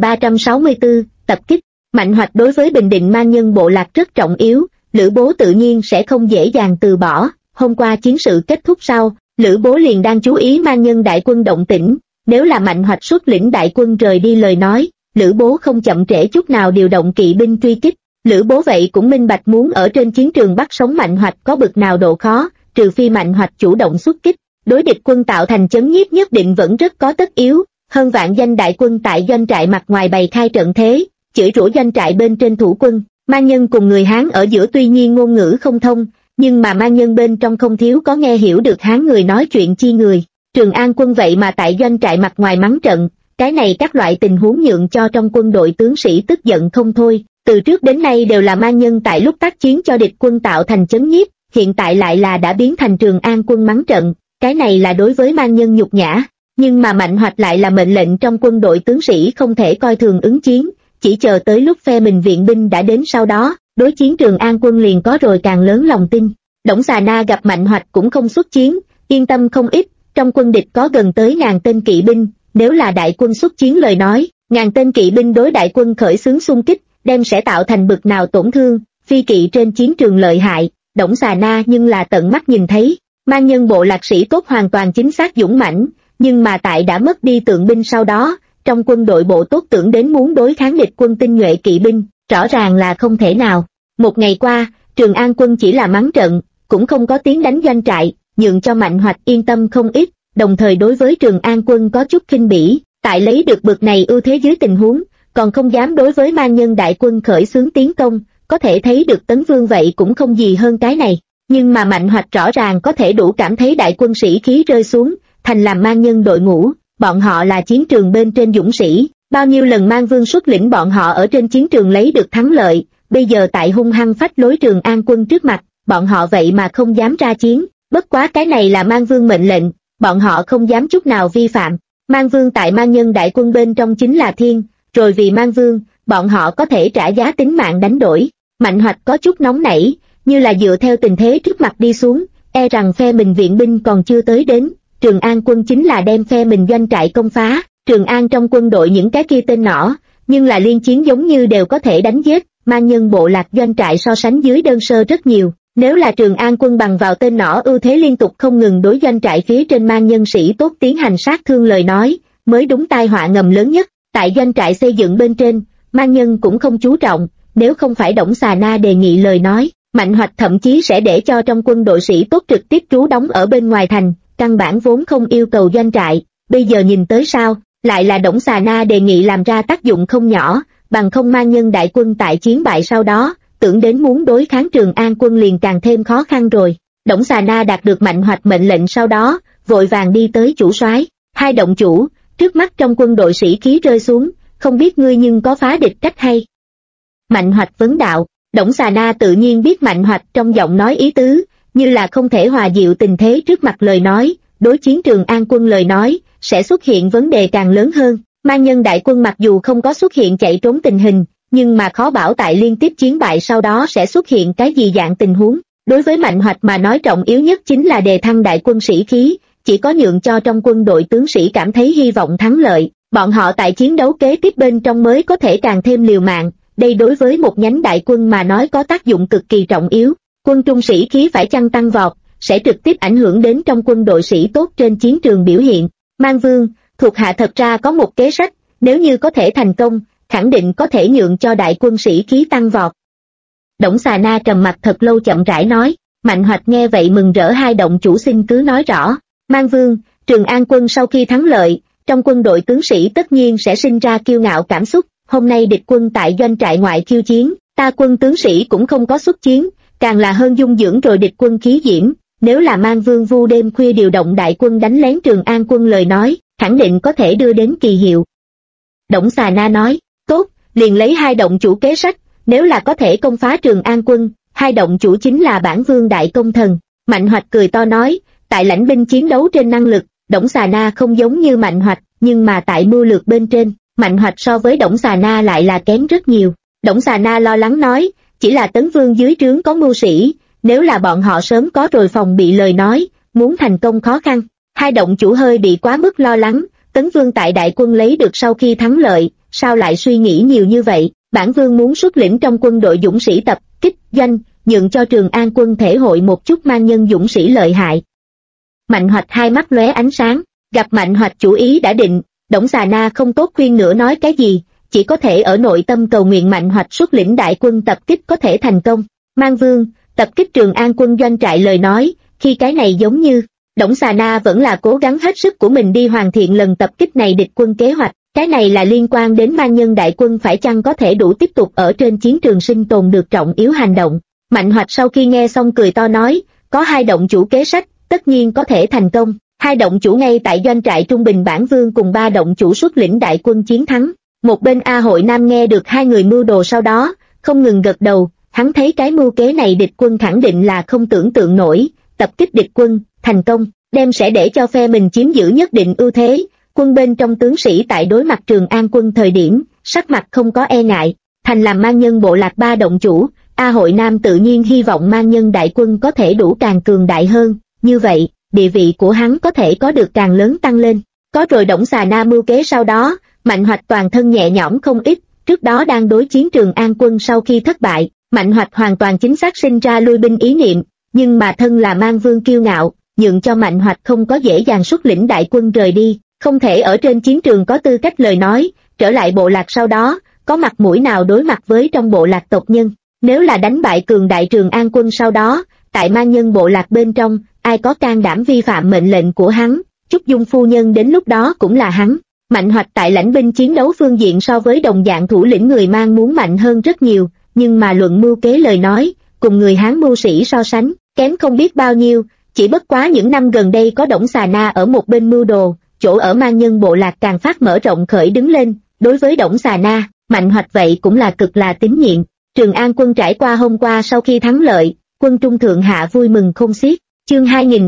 2364, tập kích. Mạnh Hoạch đối với bình định mang nhân bộ lạc rất trọng yếu, Lữ Bố tự nhiên sẽ không dễ dàng từ bỏ. Hôm qua chiến sự kết thúc sau, Lữ Bố liền đang chú ý mang nhân đại quân động tĩnh, nếu là Mạnh Hoạch xuất lĩnh đại quân rời đi lời nói, Lữ Bố không chậm trễ chút nào điều động kỵ binh truy kích. Lữ Bố vậy cũng minh bạch muốn ở trên chiến trường bắt sống Mạnh Hoạch có bực nào độ khó, trừ phi Mạnh Hoạch chủ động xuất kích, đối địch quân tạo thành chấn nhiếp nhất định vẫn rất có tất yếu. Hơn vạn danh đại quân tại doanh trại mặt ngoài bày khai trận thế, chửi rủa doanh trại bên trên thủ quân. Mang nhân cùng người Hán ở giữa tuy nhiên ngôn ngữ không thông, nhưng mà mang nhân bên trong không thiếu có nghe hiểu được Hán người nói chuyện chi người. Trường An quân vậy mà tại doanh trại mặt ngoài mắng trận, cái này các loại tình huống nhượng cho trong quân đội tướng sĩ tức giận không thôi. Từ trước đến nay đều là mang nhân tại lúc tác chiến cho địch quân tạo thành chấn nhiếp, hiện tại lại là đã biến thành Trường An quân mắng trận, cái này là đối với mang nhân nhục nhã. Nhưng mà Mạnh Hoạch lại là mệnh lệnh trong quân đội tướng sĩ không thể coi thường ứng chiến, chỉ chờ tới lúc phe mình viện binh đã đến sau đó, đối chiến Trường An quân liền có rồi càng lớn lòng tin. Đổng Xà Na gặp Mạnh Hoạch cũng không xuất chiến, yên tâm không ít, trong quân địch có gần tới 1000 tên kỵ binh, nếu là đại quân xuất chiến lời nói, 1000 tên kỵ binh đối đại quân khởi xướng xung kích, đem sẽ tạo thành bực nào tổn thương, phi kỵ trên chiến trường lợi hại, Đổng Xà Na nhưng là tận mắt nhìn thấy, mang nhân bộ lạc sĩ tốt hoàn toàn chính xác dũng mãnh, nhưng mà tại đã mất đi tượng binh sau đó, trong quân đội bộ tốt tưởng đến muốn đối kháng địch quân tinh nhuệ kỵ binh, rõ ràng là không thể nào. Một ngày qua, Trường An quân chỉ là mắng trận, cũng không có tiếng đánh doanh trại, nhượng cho Mạnh Hoạch yên tâm không ít, đồng thời đối với Trường An quân có chút khinh bỉ, tại lấy được bực này ưu thế dưới tình huống, còn không dám đối với mang nhân đại quân khởi xướng tiến công, có thể thấy được Tấn Vương vậy cũng không gì hơn cái này. Nhưng mà Mạnh Hoạch rõ ràng có thể đủ cảm thấy đại quân sĩ khí rơi xuống, thành làm mang nhân đội ngũ, bọn họ là chiến trường bên trên dũng sĩ, bao nhiêu lần mang vương xuất lĩnh bọn họ ở trên chiến trường lấy được thắng lợi, bây giờ tại hung hăng phách lối Trường An quân trước mặt, bọn họ vậy mà không dám ra chiến, bất quá cái này là mang vương mệnh lệnh, bọn họ không dám chút nào vi phạm. Mang vương tại mang nhân đại quân bên trong chính là thiên, rồi vì mang vương, bọn họ có thể trả giá tính mạng đánh đổi. Mạnh Hoạch có chút nóng nảy, như là dựa theo tình thế trước mặt đi xuống, e rằng phe mình viện binh còn chưa tới đến, Trường An quân chính là đem phe mình doanh trại công phá. Trường An trong quân đội những cái kia tên nỏ, nhưng là liên chiến giống như đều có thể đánh giết, mang nhân bộ lạc doanh trại so sánh dưới đơn sơ rất nhiều. Nếu là Trường An quân bằng vào tên nỏ ưu thế liên tục không ngừng đối doanh trại phía trên mang nhân sĩ tốt tiến hành sát thương lời nói, mới đúng tai họa ngầm lớn nhất. Tại doanh trại xây dựng bên trên, mang nhân cũng không chú trọng, nếu không phải Đổng Xà Na đề nghị lời nói, Mạnh Hoạch thậm chí sẽ để cho trong quân đội sĩ tốt trực tiếp trú đóng ở bên ngoài thành, căn bản vốn không yêu cầu doanh trại. Bây giờ nhìn tới sao, lại là Đổng Xà Na đề nghị làm ra tác dụng không nhỏ, bằng không mang nhân đại quân tại chiến bại sau đó, tưởng đến muốn đối kháng Trường An quân liền càng thêm khó khăn rồi. Đổng Xà Na đạt được Mạnh Hoạch mệnh lệnh sau đó, vội vàng đi tới chủ soái, hai động chủ, trước mắt trong quân đội sĩ khí rơi xuống, không biết ngươi nhưng có phá địch cách hay. Mạnh Hoạch vấn đạo, Đổng Xà Na tự nhiên biết Mạnh Hoạch trong giọng nói ý tứ, như là không thể hòa dịu tình thế trước mặt lời nói, đối chiến Trường An quân lời nói, sẽ xuất hiện vấn đề càng lớn hơn. Mang nhân đại quân mặc dù không có xuất hiện chạy trốn tình hình, nhưng mà khó bảo tại liên tiếp chiến bại sau đó sẽ xuất hiện cái gì dạng tình huống. Đối với Mạnh Hoạch mà nói trọng yếu nhất chính là đề thăng đại quân sĩ khí, chỉ có nhượng cho trong quân đội tướng sĩ cảm thấy hy vọng thắng lợi, bọn họ tại chiến đấu kế tiếp bên trong mới có thể càng thêm liều mạng, đây đối với một nhánh đại quân mà nói có tác dụng cực kỳ trọng yếu. quân trung sĩ khí phải chăng tăng vọt, sẽ trực tiếp ảnh hưởng đến trong quân đội sĩ tốt trên chiến trường biểu hiện. Mang Vương, thuộc hạ thật ra có một kế sách, nếu như có thể thành công, khẳng định có thể nhượng cho đại quân sĩ khí tăng vọt. Đổng Xà Na trầm mặt thật lâu chậm rãi nói. Mạnh Hoạch nghe vậy mừng rỡ, hai động chủ xin cứ nói rõ. Mang Vương, Trường An quân sau khi thắng lợi, trong quân đội tướng sĩ tất nhiên sẽ sinh ra kiêu ngạo cảm xúc. Hôm nay địch quân tại doanh trại ngoại khiêu chiến, ta quân tướng sĩ cũng không có xuất chiến, càng là hơn dung dưỡng rồi địch quân khí diễm. Nếu là Mang Vương vu đêm khuya điều động đại quân đánh lén Trường An quân lời nói, khẳng định có thể đưa đến kỳ hiệu. Đổng Xà Na nói, tốt, liền lấy hai động chủ kế sách, nếu là có thể công phá Trường An quân, hai động chủ chính là bản vương đại công thần. Mạnh Hoạch cười to nói, tại lãnh binh chiến đấu trên năng lực, Đổng Xà Na không giống như Mạnh Hoạch, nhưng mà tại mưu lược bên trên, Mạnh Hoạch so với Đổng Xà Na lại là kém rất nhiều. Đổng Xà Na lo lắng nói, chỉ là Tấn Vương dưới trướng có mưu sĩ, nếu là bọn họ sớm có rồi phòng bị lời nói, muốn thành công khó khăn. Hai động chủ hơi bị quá mức lo lắng, Tấn Vương tại đại quân lấy được sau khi thắng lợi, sao lại suy nghĩ nhiều như vậy? Bản vương muốn xuất lĩnh trong quân đội dũng sĩ tập kích doanh, nhượng cho Trường An quân thể hội một chút mang nhân dũng sĩ lợi hại. Mạnh Hoạch hai mắt lóe ánh sáng, gặp Mạnh Hoạch chủ ý đã định, Đổng Xà Na không tốt khuyên nữa nói cái gì, chỉ có thể ở nội tâm cầu nguyện Mạnh Hoạch xuất lĩnh đại quân tập kích có thể thành công. Mang Vương, tập kích Trường An quân doanh trại lời nói, khi cái này giống như, Đổng Xà Na vẫn là cố gắng hết sức của mình đi hoàn thiện lần tập kích này địch quân kế hoạch, cái này là liên quan đến mang nhân đại quân phải chăng có thể đủ tiếp tục ở trên chiến trường sinh tồn được trọng yếu hành động. Mạnh Hoạch sau khi nghe xong cười to nói, có hai động chủ kế sách, tất nhiên có thể thành công. Hai động chủ ngay tại doanh trại trung bình bản vương cùng ba động chủ xuất lĩnh đại quân chiến thắng. Một bên A Hội Nam nghe được hai người mưu đồ sau đó, không ngừng gật đầu, hắn thấy cái mưu kế này địch quân khẳng định là không tưởng tượng nổi, tập kích địch quân, thành công, đem sẽ để cho phe mình chiếm giữ nhất định ưu thế. Quân bên trong tướng sĩ tại đối mặt Trường An quân thời điểm, sắc mặt không có e ngại, thành làm mang nhân bộ lạc ba động chủ, A Hội Nam tự nhiên hy vọng mang nhân đại quân có thể đủ càng cường đại hơn, như vậy, địa vị của hắn có thể có được càng lớn tăng lên. Có rồi Đổng Xà Na mưu kế sau đó, Mạnh Hoạch toàn thân nhẹ nhõm không ít, trước đó đang đối chiến Trường An quân sau khi thất bại, Mạnh Hoạch hoàn toàn chính xác sinh ra lui binh ý niệm, nhưng mà thân là mang vương kiêu ngạo, nhượng cho Mạnh Hoạch không có dễ dàng xuất lĩnh đại quân rời đi, không thể ở trên chiến trường có tư cách lời nói, trở lại bộ lạc sau đó, có mặt mũi nào đối mặt với trong bộ lạc tộc nhân. Nếu là đánh bại cường đại Trường An quân sau đó, tại mang nhân bộ lạc bên trong, ai có can đảm vi phạm mệnh lệnh của hắn, Trúc Dung phu nhân đến lúc đó cũng là hắn. Mạnh Hoạch tại lãnh binh chiến đấu phương diện so với đồng dạng thủ lĩnh người Mang muốn mạnh hơn rất nhiều, nhưng mà luận mưu kế lời nói, cùng người Hán mưu sĩ so sánh, kém không biết bao nhiêu, chỉ bất quá những năm gần đây có Đổng Xà Na ở một bên mưu đồ, chỗ ở mang nhân bộ lạc càng phát mở rộng khởi đứng lên, đối với Đổng Xà Na, Mạnh Hoạch vậy cũng là cực là tín nhiệm. Trường An quân trải qua hôm qua sau khi thắng lợi, quân trung thượng hạ vui mừng không xiết. Chương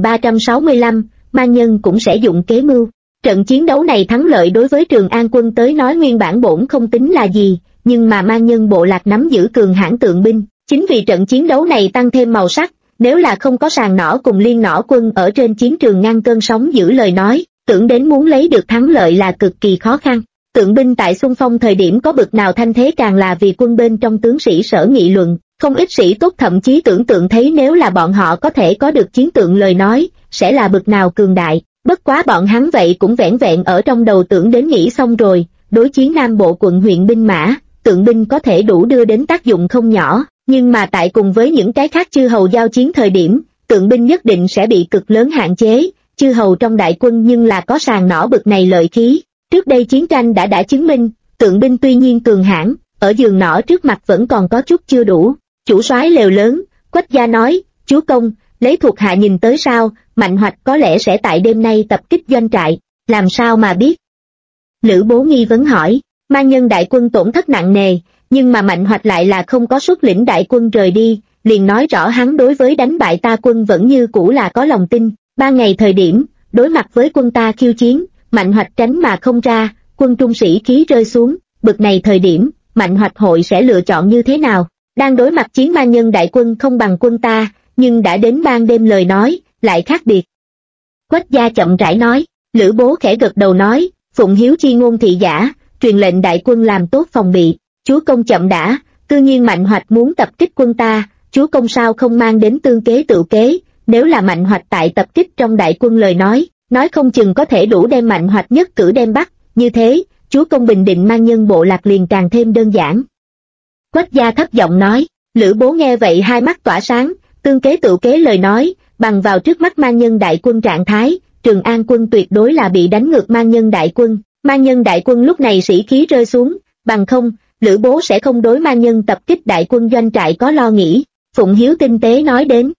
2365, mang nhân cũng sẽ dụng kế mưu. Trận chiến đấu này thắng lợi đối với Trường An quân tới nói nguyên bản bổn không tính là gì, nhưng mà mang nhân bộ lạc nắm giữ cường hãn tượng binh, chính vì trận chiến đấu này tăng thêm màu sắc, nếu là không có sàng nỏ cùng liên nỏ quân ở trên chiến trường ngăn cơn sóng giữ lời nói, tưởng đến muốn lấy được thắng lợi là cực kỳ khó khăn. Tượng binh tại xung phong thời điểm có bực nào thanh thế càng là vì quân bên trong tướng sĩ sở nghị luận, không ít sĩ tốt thậm chí tưởng tượng thấy nếu là bọn họ có thể có được chiến tượng lời nói, sẽ là bực nào cường đại. Bất quá bọn hắn vậy cũng vẻn vẹn ở trong đầu tưởng đến nghĩ xong rồi, đối chiến Nam Bộ quận huyện binh mã, tượng binh có thể đủ đưa đến tác dụng không nhỏ, nhưng mà tại cùng với những cái khác chư hầu giao chiến thời điểm, tượng binh nhất định sẽ bị cực lớn hạn chế, chư hầu trong đại quân nhưng là có sàng nỏ bực này lợi khí. Trước đây chiến tranh đã chứng minh, tượng binh tuy nhiên cường hãn, ở giường nỏ trước mặt vẫn còn có chút chưa đủ. Chủ soái lều lớn, Quách gia nói, chúa công, lấy thuộc hạ nhìn tới sao, Mạnh Hoạch có lẽ sẽ tại đêm nay tập kích doanh trại, làm sao mà biết? Lữ Bố nghi vấn hỏi, mang nhân đại quân tổn thất nặng nề, nhưng mà Mạnh Hoạch lại là không có xuất lĩnh đại quân rời đi, liền nói rõ hắn đối với đánh bại ta quân vẫn như cũ là có lòng tin. 3 ngày thời điểm, đối mặt với quân ta khiêu chiến, Mạnh Hoạch tránh mà không ra, quân trung sĩ khí rơi xuống, bực này thời điểm, Mạnh Hoạch hội sẽ lựa chọn như thế nào? Đang đối mặt chiến mang nhân đại quân không bằng quân ta, nhưng đã đến ban đêm lời nói, lại khác biệt. Quách gia chậm rãi nói, Lữ Bố khẽ gật đầu nói, phụng hiếu chi ngôn thị giả, truyền lệnh đại quân làm tốt phòng bị, chúa công chậm đã, cư nhiên Mạnh Hoạch muốn tập kích quân ta, chúa công sao không mang đến tương kế tựu kế, nếu là Mạnh Hoạch tại tập kích trong đại quân lời nói không chừng có thể đủ đem Mạnh Hoạch nhất cử đem bắt, như thế, chúa công bình định mang nhân bộ lạc liền càng thêm đơn giản. Quách gia thấp giọng nói, Lữ Bố nghe vậy hai mắt tỏa sáng, tương kế tựu kế lời nói, bằng vào trước mắt mang nhân đại quân trạng thái, Trường An quân tuyệt đối là bị đánh ngược mang nhân đại quân lúc này sĩ khí rơi xuống, bằng không, Lữ Bố sẽ không đối mang nhân tập kích đại quân doanh trại có lo nghĩ. Phụng Hiếu tinh tế nói đến.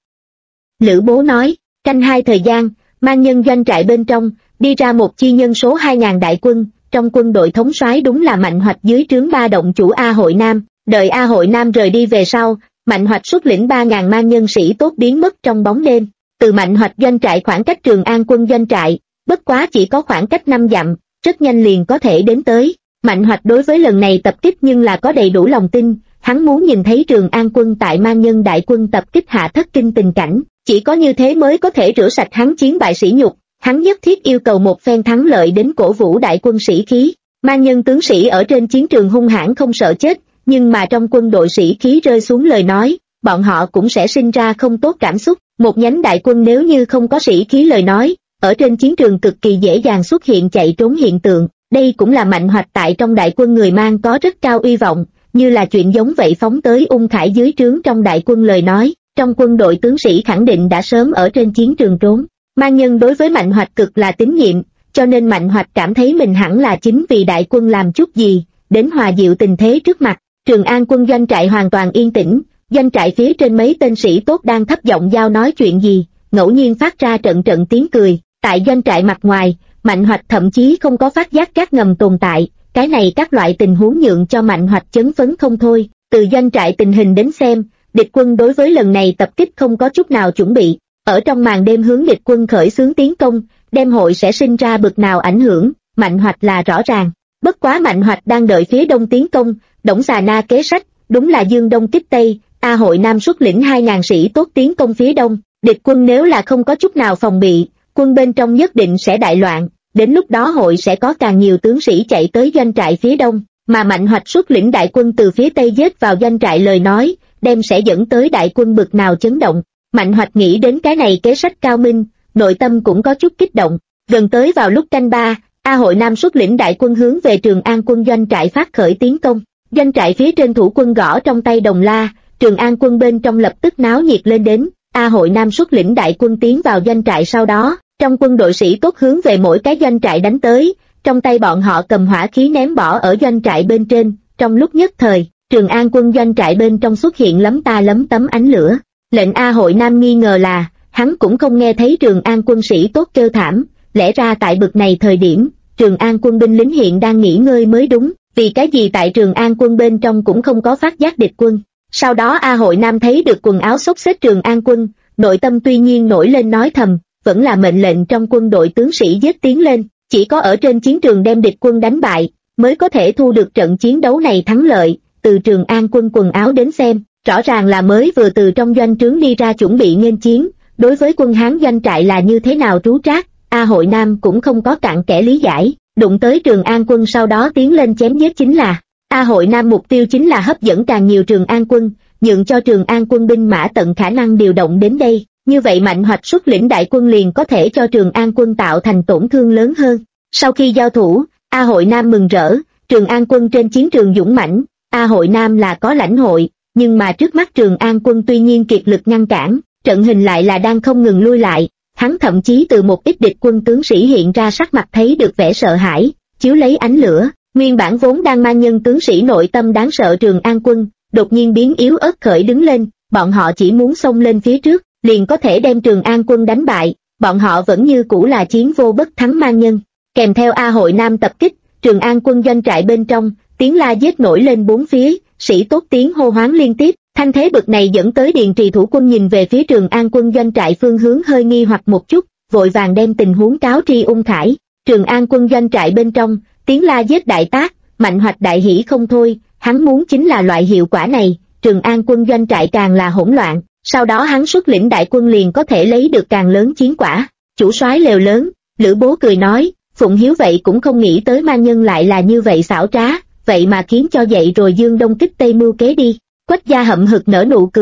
Lữ Bố nói, canh hai thời gian, mang nhân doanh trại bên trong, đi ra một chi nhân số 2.000 đại quân, trong quân đội thống soái đúng là Mạnh Hoạch dưới trướng ba động chủ A Hội Nam. Đợi A Hội Nam rời đi về sau, Mạnh Hoạch xuất lĩnh 3.000 mang nhân sĩ tốt biến mất trong bóng đêm. Từ Mạnh Hoạch doanh trại khoảng cách Trường An quân doanh trại, bất quá chỉ có khoảng cách 5 dặm, rất nhanh liền có thể đến tới. Mạnh Hoạch đối với lần này tập kích nhưng là có đầy đủ lòng tin, hắn muốn nhìn thấy Trường An quân tại mang nhân đại quân tập kích hạ thất kinh tình cảnh, chỉ có như thế mới có thể rửa sạch hắn chiến bại sỉ nhục, hắn nhất thiết yêu cầu một phen thắng lợi đến cổ vũ đại quân sĩ khí. Mang nhân tướng sĩ ở trên chiến trường hung hãn không sợ chết, nhưng mà trong quân đội sĩ khí rơi xuống lời nói, bọn họ cũng sẽ sinh ra không tốt cảm xúc. Một nhánh đại quân nếu như không có sĩ khí lời nói, ở trên chiến trường cực kỳ dễ dàng xuất hiện chạy trốn hiện tượng. Đây cũng là Mạnh Hoạch tại trong đại quân người mang có rất cao uy vọng, như là chuyện giống vậy phóng tới Ung Khải dưới trướng trong đại quân lời nói, trong quân đội tướng sĩ khẳng định đã sớm ở trên chiến trường trốn. Mang nhân đối với Mạnh Hoạch cực là tín nhiệm, cho nên Mạnh Hoạch cảm thấy mình hẳn là chính vì đại quân làm chút gì, đến hòa dịu tình thế trước mặt. Trường An quân doanh trại hoàn toàn yên tĩnh, doanh trại phía trên mấy tên sĩ tốt đang thấp giọng giao nói chuyện gì, ngẫu nhiên phát ra trận trận tiếng cười. Tại doanh trại mặt ngoài, Mạnh Hoạch thậm chí không có phát giác các ngầm tồn tại, cái này các loại tình huống nhượng cho Mạnh Hoạch chấn phấn không thôi. Từ doanh trại tình hình đến xem, địch quân đối với lần này tập kích không có chút nào chuẩn bị, ở trong màn đêm hướng địch quân khởi xướng tiến công, đêm hội sẽ sinh ra bực nào ảnh hưởng, Mạnh Hoạch là rõ ràng. Bất quá Mạnh Hoạch đang đợi phía đông tiến công, Đổng Xà Na kế sách, đúng là dương đông kích tây, A Hội Nam xuất lĩnh 2.000 sĩ tốt tiến công phía đông, địch quân nếu là không có chút nào phòng bị, quân bên trong nhất định sẽ đại loạn, đến lúc đó hội sẽ có càng nhiều tướng sĩ chạy tới doanh trại phía đông, mà Mạnh Hoạch xuất lĩnh đại quân từ phía tây giết vào doanh trại lời nói, đem sẽ dẫn tới đại quân bực nào chấn động. Mạnh Hoạch nghĩ đến cái này kế sách cao minh, nội tâm cũng có chút kích động. Gần tới vào lúc canh ba, A Hội Nam xuất lĩnh đại quân hướng về Trường An quân doanh trại phát khởi tiến công. Doanh trại phía trên thủ quân gõ trong tay đồng la, Trường An quân bên trong lập tức náo nhiệt lên đến. A Hội Nam xuất lĩnh đại quân tiến vào doanh trại sau đó, trong quân đội sĩ tốt hướng về mỗi cái doanh trại đánh tới, trong tay bọn họ cầm hỏa khí ném bỏ ở doanh trại bên trên. Trong lúc nhất thời, Trường An quân doanh trại bên trong xuất hiện lấm ta lấm tấm ánh lửa. Lệnh A Hội Nam nghi ngờ là, hắn cũng không nghe thấy Trường An quân sĩ tốt kêu thảm, lẽ ra tại bực này thời điểm, Trường An quân binh lính hiện đang nghỉ ngơi mới đúng, vì cái gì tại Trường An quân bên trong cũng không có phát giác địch quân. Sau đó A Hội Nam thấy được quần áo xốc xếch Trường An quân, nội tâm tuy nhiên nổi lên nói thầm, vẫn là mệnh lệnh trong quân đội tướng sĩ giết tiến lên, chỉ có ở trên chiến trường đem địch quân đánh bại, mới có thể thu được trận chiến đấu này thắng lợi. Từ Trường An quân quần áo đến xem, rõ ràng là mới vừa từ trong doanh trướng đi ra chuẩn bị nghênh chiến, đối với quân Hán doanh trại là như thế nào trú trác, A Hội Nam cũng không có cặn kẽ lý giải, đụng tới Trường An quân sau đó tiến lên chém giết chính là. A Hội Nam mục tiêu chính là hấp dẫn càng nhiều Trường An quân, nhượng cho Trường An quân binh mã tận khả năng điều động đến đây, như vậy Mạnh Hoạch xuất lĩnh đại quân liền có thể cho Trường An quân tạo thành tổn thương lớn hơn. Sau khi giao thủ, A Hội Nam mừng rỡ, Trường An quân trên chiến trường dũng mãnh, A Hội Nam là có lãnh hội, nhưng mà trước mắt Trường An quân tuy nhiên kiệt lực ngăn cản, trận hình lại là đang không ngừng lui lại, hắn thậm chí từ một ít địch quân tướng sĩ hiện ra sắc mặt thấy được vẻ sợ hãi, chiếu lấy ánh lửa, nguyên bản vốn đang mang nhân tướng sĩ nội tâm đáng sợ Trường An quân, đột nhiên biến yếu ớt khởi đứng lên, bọn họ chỉ muốn xông lên phía trước, liền có thể đem Trường An quân đánh bại, bọn họ vẫn như cũ là chiến vô bất thắng mang nhân. Kèm theo A Hội Nam tập kích, Trường An quân doanh trại bên trong, tiếng la giết nổi lên bốn phía, sĩ tốt tiếng hô hoán liên tiếp, thanh thế bực này dẫn tới Điền Trì thủ quân nhìn về phía Trường An quân doanh trại phương hướng hơi nghi hoặc một chút, vội vàng đem tình huống cáo tri Ung Khải. Trường An quân doanh trại bên trong, tiếng la giết đại tác, Mạnh Hoạch đại hỉ không thôi, hắn muốn chính là loại hiệu quả này, Trường An quân doanh trại càng là hỗn loạn, sau đó hắn xuất lĩnh đại quân liền có thể lấy được càng lớn chiến quả. Chủ soái lều lớn, Lữ Bố cười nói, Phụng Hiếu vậy cũng không nghĩ tới mang nhân lại là như vậy xảo trá, vậy mà khiến cho vậy rồi dương đông kích tây mưu kế đi. Quách gia hậm hực nở nụ cười,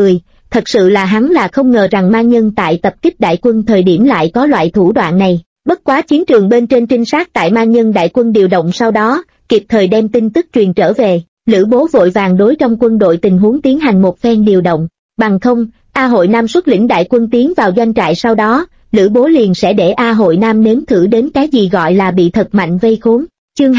thật sự là hắn là không ngờ rằng ma nhân tại tập kích đại quân thời điểm lại có loại thủ đoạn này. Bất quá chiến trường bên trên trinh sát tại ma nhân đại quân điều động sau đó, kịp thời đem tin tức truyền trở về, Lữ Bố vội vàng đối trong quân đội tình huống tiến hành một phen điều động, bằng không, A Hội Nam xuất lĩnh đại quân tiến vào doanh trại sau đó, Lữ Bố liền sẽ để A Hội Nam nếm thử đến cái gì gọi là bị thật mạnh vây khốn. Chương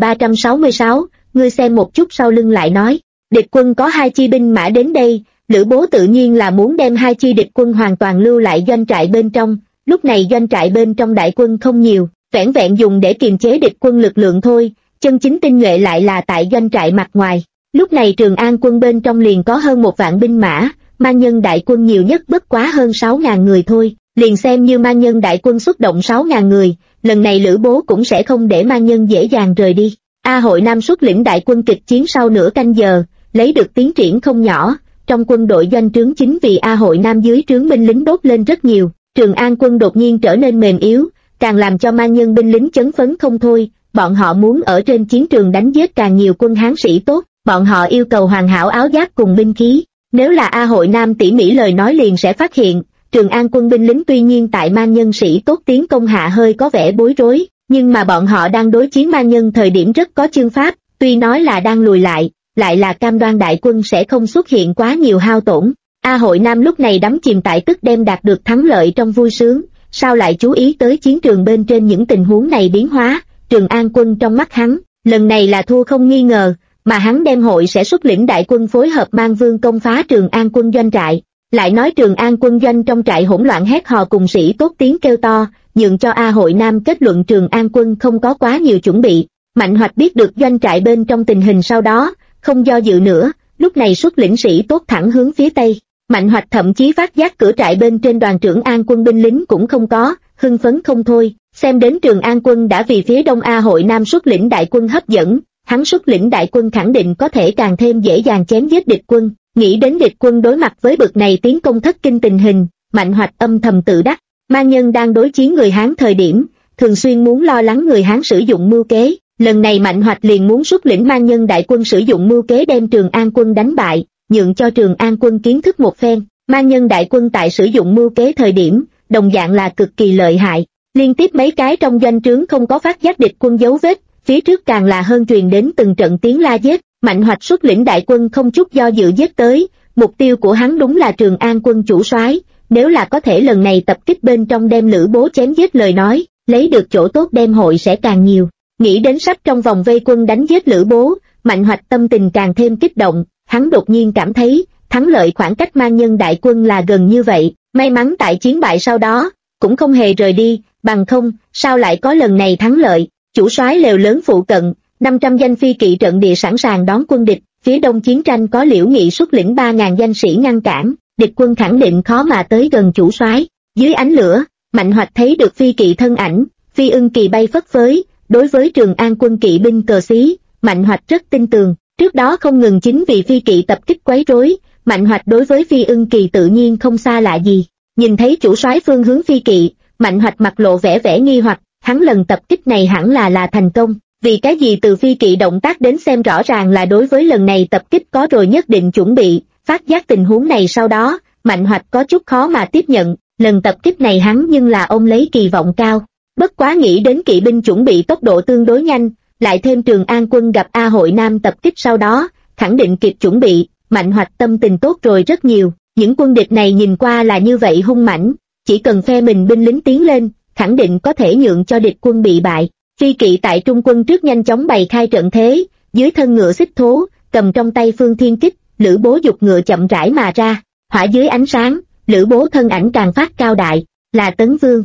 2366, ngươi xem một chút sau lưng lại nói, địch quân có 2 chi binh mã đến đây, Lữ Bố tự nhiên là muốn đem 2 chi địch quân hoàn toàn lưu lại doanh trại bên trong, lúc này doanh trại bên trong đại quân không nhiều, vẻn vẹn dùng để kiềm chế địch quân lực lượng thôi, chân chính tinh nhuệ lại là tại doanh trại mặt ngoài. Lúc này Trường An quân bên trong liền có hơn 1 vạn binh mã, ma nhân đại quân nhiều nhất bất quá hơn 6.000 người thôi, liền xem như ma nhân đại quân xuất động 6.000 người, lần này Lữ Bố cũng sẽ không để ma nhân dễ dàng rời đi. A Hội Nam xuất lĩnh đại quân kịch chiến sau nửa canh giờ, lấy được tiến triển không nhỏ, trong quân đội doanh trướng chính vì A Hội Nam dưới trướng binh lính đốt lên rất nhiều, Trường An quân đột nhiên trở nên mềm yếu, càng làm cho ma nhân binh lính chấn phấn không thôi, bọn họ muốn ở trên chiến trường đánh giết càng nhiều quân Hán sĩ tốt, bọn họ yêu cầu hoàn hảo áo giáp cùng binh khí. Nếu là A Hội Nam tỉ mỉ lời nói liền sẽ phát hiện, Trường An quân binh lính tuy nhiên tại ma nhân sĩ tốt tiến công hạ hơi có vẻ bối rối, nhưng mà bọn họ đang đối chiến ma nhân thời điểm rất có chương pháp, tuy nói là đang lùi lại là cam đoan đại quân sẽ không xuất hiện quá nhiều hao tổn. A Hội Nam lúc này đắm chìm tại tức đem đạt được thắng lợi trong vui sướng, sao lại chú ý tới chiến trường bên trên những tình huống này biến hóa. Trường An quân trong mắt hắn, lần này là thua không nghi ngờ, mà hắn đem hội sẽ xuất lĩnh đại quân phối hợp mang vương công phá Trường An quân doanh trại. Lại nói Trường An quân doanh trong trại hỗn loạn hét hò cùng sĩ tốt tiếng kêu to, nhượng cho A Hội Nam kết luận Trường An quân không có quá nhiều chuẩn bị. Mạnh Hoạch biết được doanh trại bên trong tình hình sau đó, không do dự nữa, lúc này xuất lĩnh sĩ tốt thẳng hướng phía tây. Mạnh Hoạch thậm chí phát giác cửa trại bên trên đoàn trưởng An quân binh lính cũng không có, hưng phấn không thôi, xem đến Trường An quân đã vì phía đông A Hội Nam xuất lĩnh đại quân hấp dẫn, hắn xuất lĩnh đại quân khẳng định có thể càng thêm dễ dàng chém giết địch quân. Nghĩ đến địch quân đối mặt với bực này tiến công thất kinh tình hình, Mạnh Hoạch âm thầm tự đắc, ma nhân đang đối chiến người Hán thời điểm, thường xuyên muốn lo lắng người Hán sử dụng mưu kế, lần này Mạnh Hoạch liền muốn xuất lĩnh ma nhân đại quân sử dụng mưu kế đem Trường An quân đánh bại, nhượng cho Trường An quân kiến thức một phen. Ma nhân đại quân tại sử dụng mưu kế thời điểm, đồng dạng là cực kỳ lợi hại, liên tiếp mấy cái trong doanh trướng không có phát giác địch quân dấu vết, phía trước càng là hơn truyền đến từng trận tiếng la giết. Mạnh Hoạch xuất lĩnh đại quân không chút do dự giết tới, mục tiêu của hắn đúng là Trường An quân chủ soái, nếu là có thể lần này tập kích bên trong đem Lữ Bố chém giết lời nói, lấy được chỗ tốt đem hội sẽ càng nhiều. Nghĩ đến sắp trong vòng vây quân đánh giết Lữ Bố, Mạnh Hoạch tâm tình càng thêm kích động, hắn đột nhiên cảm thấy, thắng lợi khoảng cách ma nhân đại quân là gần như vậy, may mắn tại chiến bại sau đó, cũng không hề rời đi, bằng không, sao lại có lần này thắng lợi. Chủ soái lều lớn phụ cận, 500 danh phi kỵ trận địa sẵn sàng đón quân địch, phía đông chiến tranh có Liễu Nghị xuất lĩnh 3.000 danh sĩ ngăn cản, địch quân khẳng định khó mà tới gần chủ soái. Dưới ánh lửa, Mạnh Hoạch thấy được phi kỵ thân ảnh, phi ưng kỳ bay phất phới, đối với Trường An quân kỵ binh cờ xí, Mạnh Hoạch rất tin tưởng, trước đó không ngừng chính vì phi kỵ tập kích quấy rối, Mạnh Hoạch đối với phi ưng kỳ tự nhiên không xa lạ gì. Nhìn thấy chủ soái phương hướng phi kỵ, Mạnh Hoạch mặt lộ vẻ nghi hoặc, hắn lần tập kích này hẳn là thành công. Vì cái gì từ phi kỵ động tác đến xem rõ ràng là đối với lần này tập kích có rồi nhất định chuẩn bị, phát giác tình huống này sau đó, Mạnh Hoạch có chút khó mà tiếp nhận, lần tập kích này hắn nhưng là ông lấy kỳ vọng cao. Bất quá nghĩ đến kỵ binh chuẩn bị tốc độ tương đối nhanh, lại thêm Trường An quân gặp A Hội Nam tập kích sau đó, khẳng định kịp chuẩn bị, Mạnh Hoạch tâm tình tốt rồi rất nhiều, những quân địch này nhìn qua là như vậy hung mãnh, chỉ cần phe mình binh lính tiến lên, khẳng định có thể nhượng cho địch quân bị bại. Phi kỵ tại trung quân trước nhanh chóng bày khai trận thế, dưới thân ngựa xích thố, cầm trong tay phương thiên kích, Lữ Bố giục ngựa chậm rãi mà ra, hỏa dưới ánh sáng, Lữ Bố thân ảnh càng phát cao đại, là Tấn Vương.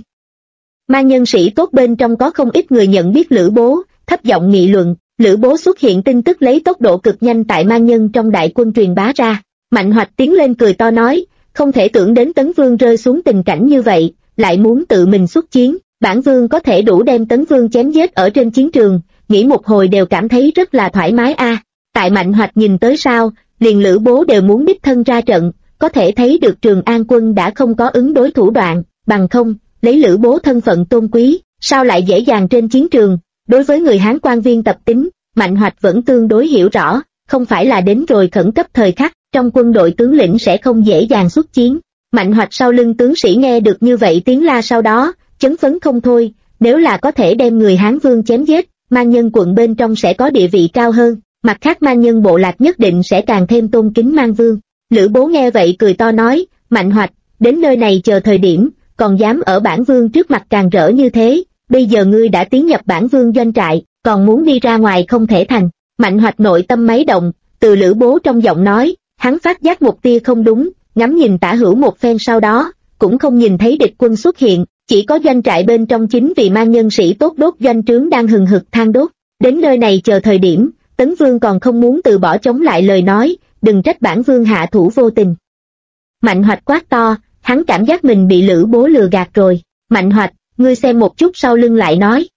Ma nhân sĩ tốt bên trong có không ít người nhận biết Lữ Bố, thấp giọng nghị luận, Lữ Bố xuất hiện tin tức lấy tốc độ cực nhanh tại ma nhân trong đại quân truyền bá ra. Mạnh Hoạch tiến lên cười to nói, không thể tưởng đến Tấn Vương rơi xuống tình cảnh như vậy, lại muốn tự mình xuất chiến. Bản vương có thể đủ đem Tấn Vương chém giết ở trên chiến trường, nghĩ một hồi đều cảm thấy rất là thoải mái a. Tại Mạnh Hoạch nhìn tới sao, liền Lữ Bố đều muốn đích thân ra trận, có thể thấy được Trường An quân đã không có ứng đối thủ đoạn, bằng không, lấy Lữ Bố thân phận tôn quý, sao lại dễ dàng trên chiến trường. Đối với người Hán quan viên tập tính, Mạnh Hoạch vẫn tương đối hiểu rõ, không phải là đến rồi khẩn cấp thời khắc, trong quân đội tướng lĩnh sẽ không dễ dàng xuất chiến. Mạnh Hoạch sau lưng tướng sĩ nghe được như vậy tiếng la sau đó, chấn phấn không thôi, nếu là có thể đem người Hán Vương chém giết, Man Nhân quận bên trong sẽ có địa vị cao hơn, mặt khác Man Nhân bộ lạc nhất định sẽ càng thêm tôn kính Man Vương. Lữ Bố nghe vậy cười to nói, Mạnh Hoạch, đến nơi này chờ thời điểm, còn dám ở bản vương trước mặt càng rỡ như thế, bây giờ ngươi đã tiến nhập bản vương doanh trại, còn muốn đi ra ngoài không thể thành. Mạnh Hoạch nội tâm máy động, từ Lữ Bố trong giọng nói, hắn phát giác một tia không đúng, ngắm nhìn tả hữu một phen sau đó, cũng không nhìn thấy địch quân xuất hiện, chỉ có doanh trại bên trong chính vì Man Nhân sĩ tốt đốt doanh trướng đang hừng hực than đốt. Đến nơi này chờ thời điểm, Tấn Vương còn không muốn từ bỏ chống lại lời nói, đừng trách bản vương hạ thủ vô tình. Mạnh Hoạch quát to, hắn cảm giác mình bị Lữ Bố lừa gạt rồi. Mạnh Hoạch, ngươi xem một chút sau lưng lại nói.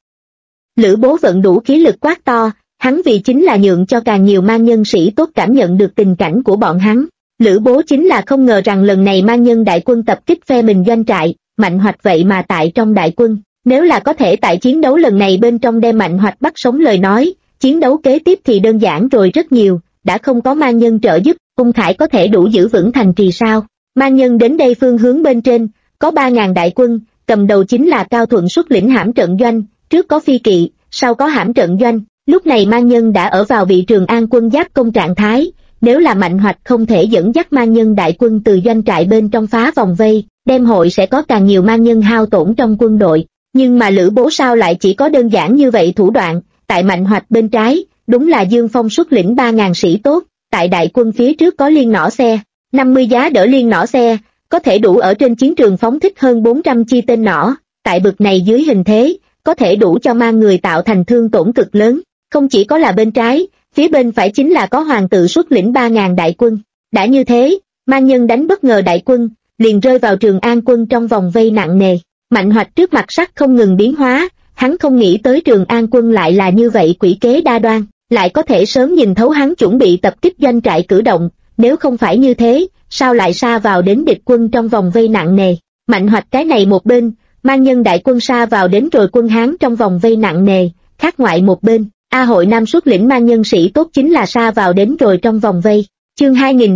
Lữ Bố vận đủ khí lực quát to, hắn vì chính là nhượng cho càng nhiều Man Nhân sĩ tốt cảm nhận được tình cảnh của bọn hắn. Lữ Bố chính là không ngờ rằng lần này Man Nhân đại quân tập kích phe mình doanh trại, Mạnh Hoạch vậy mà tại trong đại quân. Nếu là có thể tại chiến đấu lần này bên trong đem Mạnh Hoạch bắt sống lời nói, chiến đấu kế tiếp thì đơn giản rồi rất nhiều, đã không có Man Nhân trợ giúp, Ung Khải có thể đủ giữ vững thành trì sao. Man Nhân đến đây phương hướng bên trên, có 3.000 đại quân, cầm đầu chính là Cao Thuận xuất lĩnh hãm trận doanh, trước có phi kỵ, sau có hãm trận doanh. Lúc này Man Nhân đã ở vào vị Trường An quân giáp công trạng thái, nếu là Mạnh Hoạch không thể dẫn dắt Man Nhân đại quân từ doanh trại bên trong phá vòng vây, đem hội sẽ có càng nhiều Man Nhân hao tổn trong quân đội. Nhưng mà Lữ Bố sao lại chỉ có đơn giản như vậy thủ đoạn, tại Mạnh Hoạch bên trái, đúng là Dương Phong xuất lĩnh 3.000 sĩ tốt, tại đại quân phía trước có liên nỏ xe, 50 giá đỡ liên nỏ xe, có thể đủ ở trên chiến trường phóng thích hơn 400 chi tên nỏ, tại bực này dưới hình thế, có thể đủ cho Man người tạo thành thương tổn cực lớn. Không chỉ có là bên trái, phía bên phải chính là có Hoàng tự xuất lĩnh 3.000 đại quân. Đã như thế, Man Nhân đánh bất ngờ đại quân, liền rơi vào Trường An quân trong vòng vây nặng nề. Mạnh Hoạch trước mặt sắc không ngừng biến hóa, hắn không nghĩ tới Trường An quân lại là như vậy quỷ kế đa đoan, lại có thể sớm nhìn thấu hắn chuẩn bị tập kích doanh trại cử động, nếu không phải như thế, sao lại sa vào đến địch quân trong vòng vây nặng nề. Mạnh Hoạch cái này một bên, Man Nhân đại quân sa vào đến rồi quân Hán trong vòng vây nặng nề, khác ngoại một bên, A Hội Nam xuất lĩnh Man Nhân sĩ tốt chính là sa vào đến rồi trong vòng vây. Chương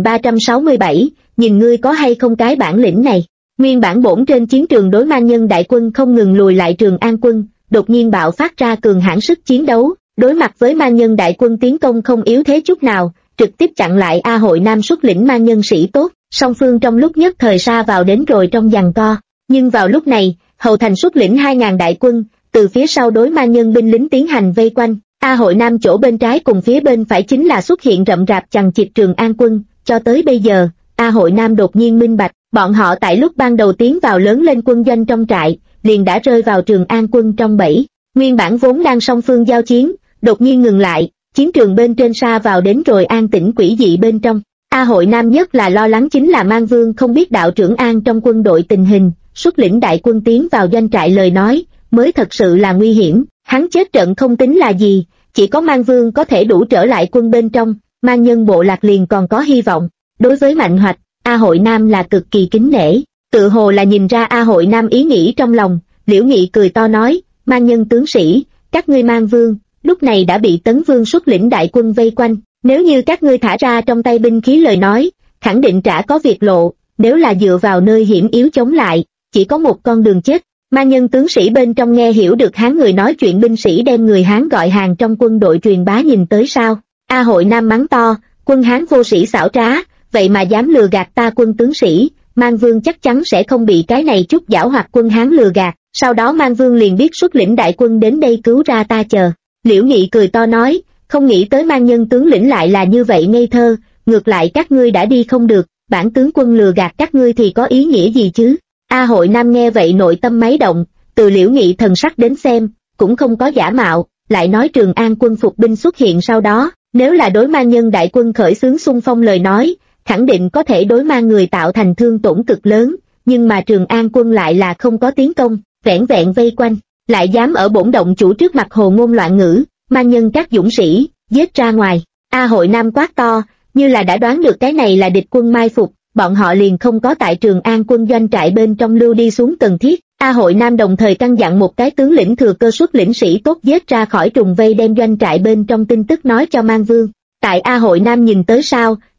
2367, nhìn ngươi có hay không cái bản lĩnh này. Nguyên bản bổn trên chiến trường đối Man Nhân đại quân không ngừng lùi lại Trường An quân, đột nhiên bạo phát ra cường hãn sức chiến đấu, đối mặt với Man Nhân đại quân tiến công không yếu thế chút nào, trực tiếp chặn lại A Hội Nam xuất lĩnh Man Nhân sĩ tốt, song phương trong lúc nhất thời sa vào đến rồi trong giằng co. Nhưng vào lúc này, Hầu Thành xuất lĩnh 2.000 đại quân, từ phía sau đối Man Nhân binh lính tiến hành vây quanh, A Hội Nam chỗ bên trái cùng phía bên phải chính là xuất hiện rậm rạp chằng chịt Trường An quân, cho tới bây giờ, A Hội Nam đột nhiên minh bạch, bọn họ tại lúc ban đầu tiến vào lớn lên quân doanh trong trại, liền đã rơi vào Trường An quân trong bẫy. Nguyên bản vốn đang song phương giao chiến, đột nhiên ngừng lại, chiến trường bên trên sa vào đến rồi an tĩnh quỷ dị bên trong. A Hội Nam nhất là lo lắng chính là Man Vương không biết đạo trưởng An trong quân đội tình hình, xuất lĩnh đại quân tiến vào doanh trại lời nói, mới thật sự là nguy hiểm, hắn chết trận không tính là gì, chỉ có Man Vương có thể đủ trở lại quân bên trong, Man Nhân bộ lạc liền còn có hy vọng. Đối với Mạnh Hoạch, A Hội Nam là cực kỳ kính nể, tự hồ là nhìn ra A Hội Nam ý nghĩ trong lòng, Liễu Nghị cười to nói, Man Nhân tướng sĩ, các ngươi Man Vương, lúc này đã bị Tấn Vương xuất lĩnh đại quân vây quanh, nếu như các ngươi thả ra trong tay binh khí lời nói, khẳng định trả có việc lộ, nếu là dựa vào nơi hiểm yếu chống lại, chỉ có một con đường chết. Man Nhân tướng sĩ bên trong nghe hiểu được Hán người nói chuyện binh sĩ đem người Hán gọi hàng trong quân đội truyền bá nhìn tới sao. A Hội Nam mắng to, quân Hán vô sĩ xảo trá, vậy mà dám lừa gạt ta quân tướng sĩ, Man Vương chắc chắn sẽ không bị cái này chút giảo hoạt quân Hán lừa gạt, sau đó Man Vương liền biết xuất lĩnh đại quân đến đây cứu ra ta chờ. Liễu Nghị cười to nói, không nghĩ tới Man Nhân tướng lĩnh lại là như vậy ngây thơ, ngược lại các ngươi đã đi không được, bản tướng quân lừa gạt các ngươi thì có ý nghĩa gì chứ. A Hội Nam nghe vậy nội tâm máy động, từ Liễu Nghị thần sắc đến xem, cũng không có giả mạo, lại nói Trường An quân phục binh xuất hiện sau đó, nếu là đối Man Nhân đại quân khởi xướng xung phong lời nói, khẳng định có thể đối Man người tạo thành thương tổn cực lớn, nhưng mà Trường An quân lại là không có tiến công, vẻn vẹn vây quanh, lại dám ở bổn động chủ trước mặt hồ ngôn loạn ngữ, Man Nhân các dũng sĩ, giết ra ngoài. A Hội Nam quát to, như là đã đoán được cái này là địch quân mai phục, bọn họ liền không có tại Trường An quân doanh trại bên trong lưu đi xuống cần thiết. A Hội Nam đồng thời căn dặn một cái tướng lĩnh thừa cơ xuất lĩnh sĩ tốt giết ra khỏi trùng vây đem doanh trại bên trong tin tức nói cho Man Vương. Tại A Hội Nam nhìn tới sau,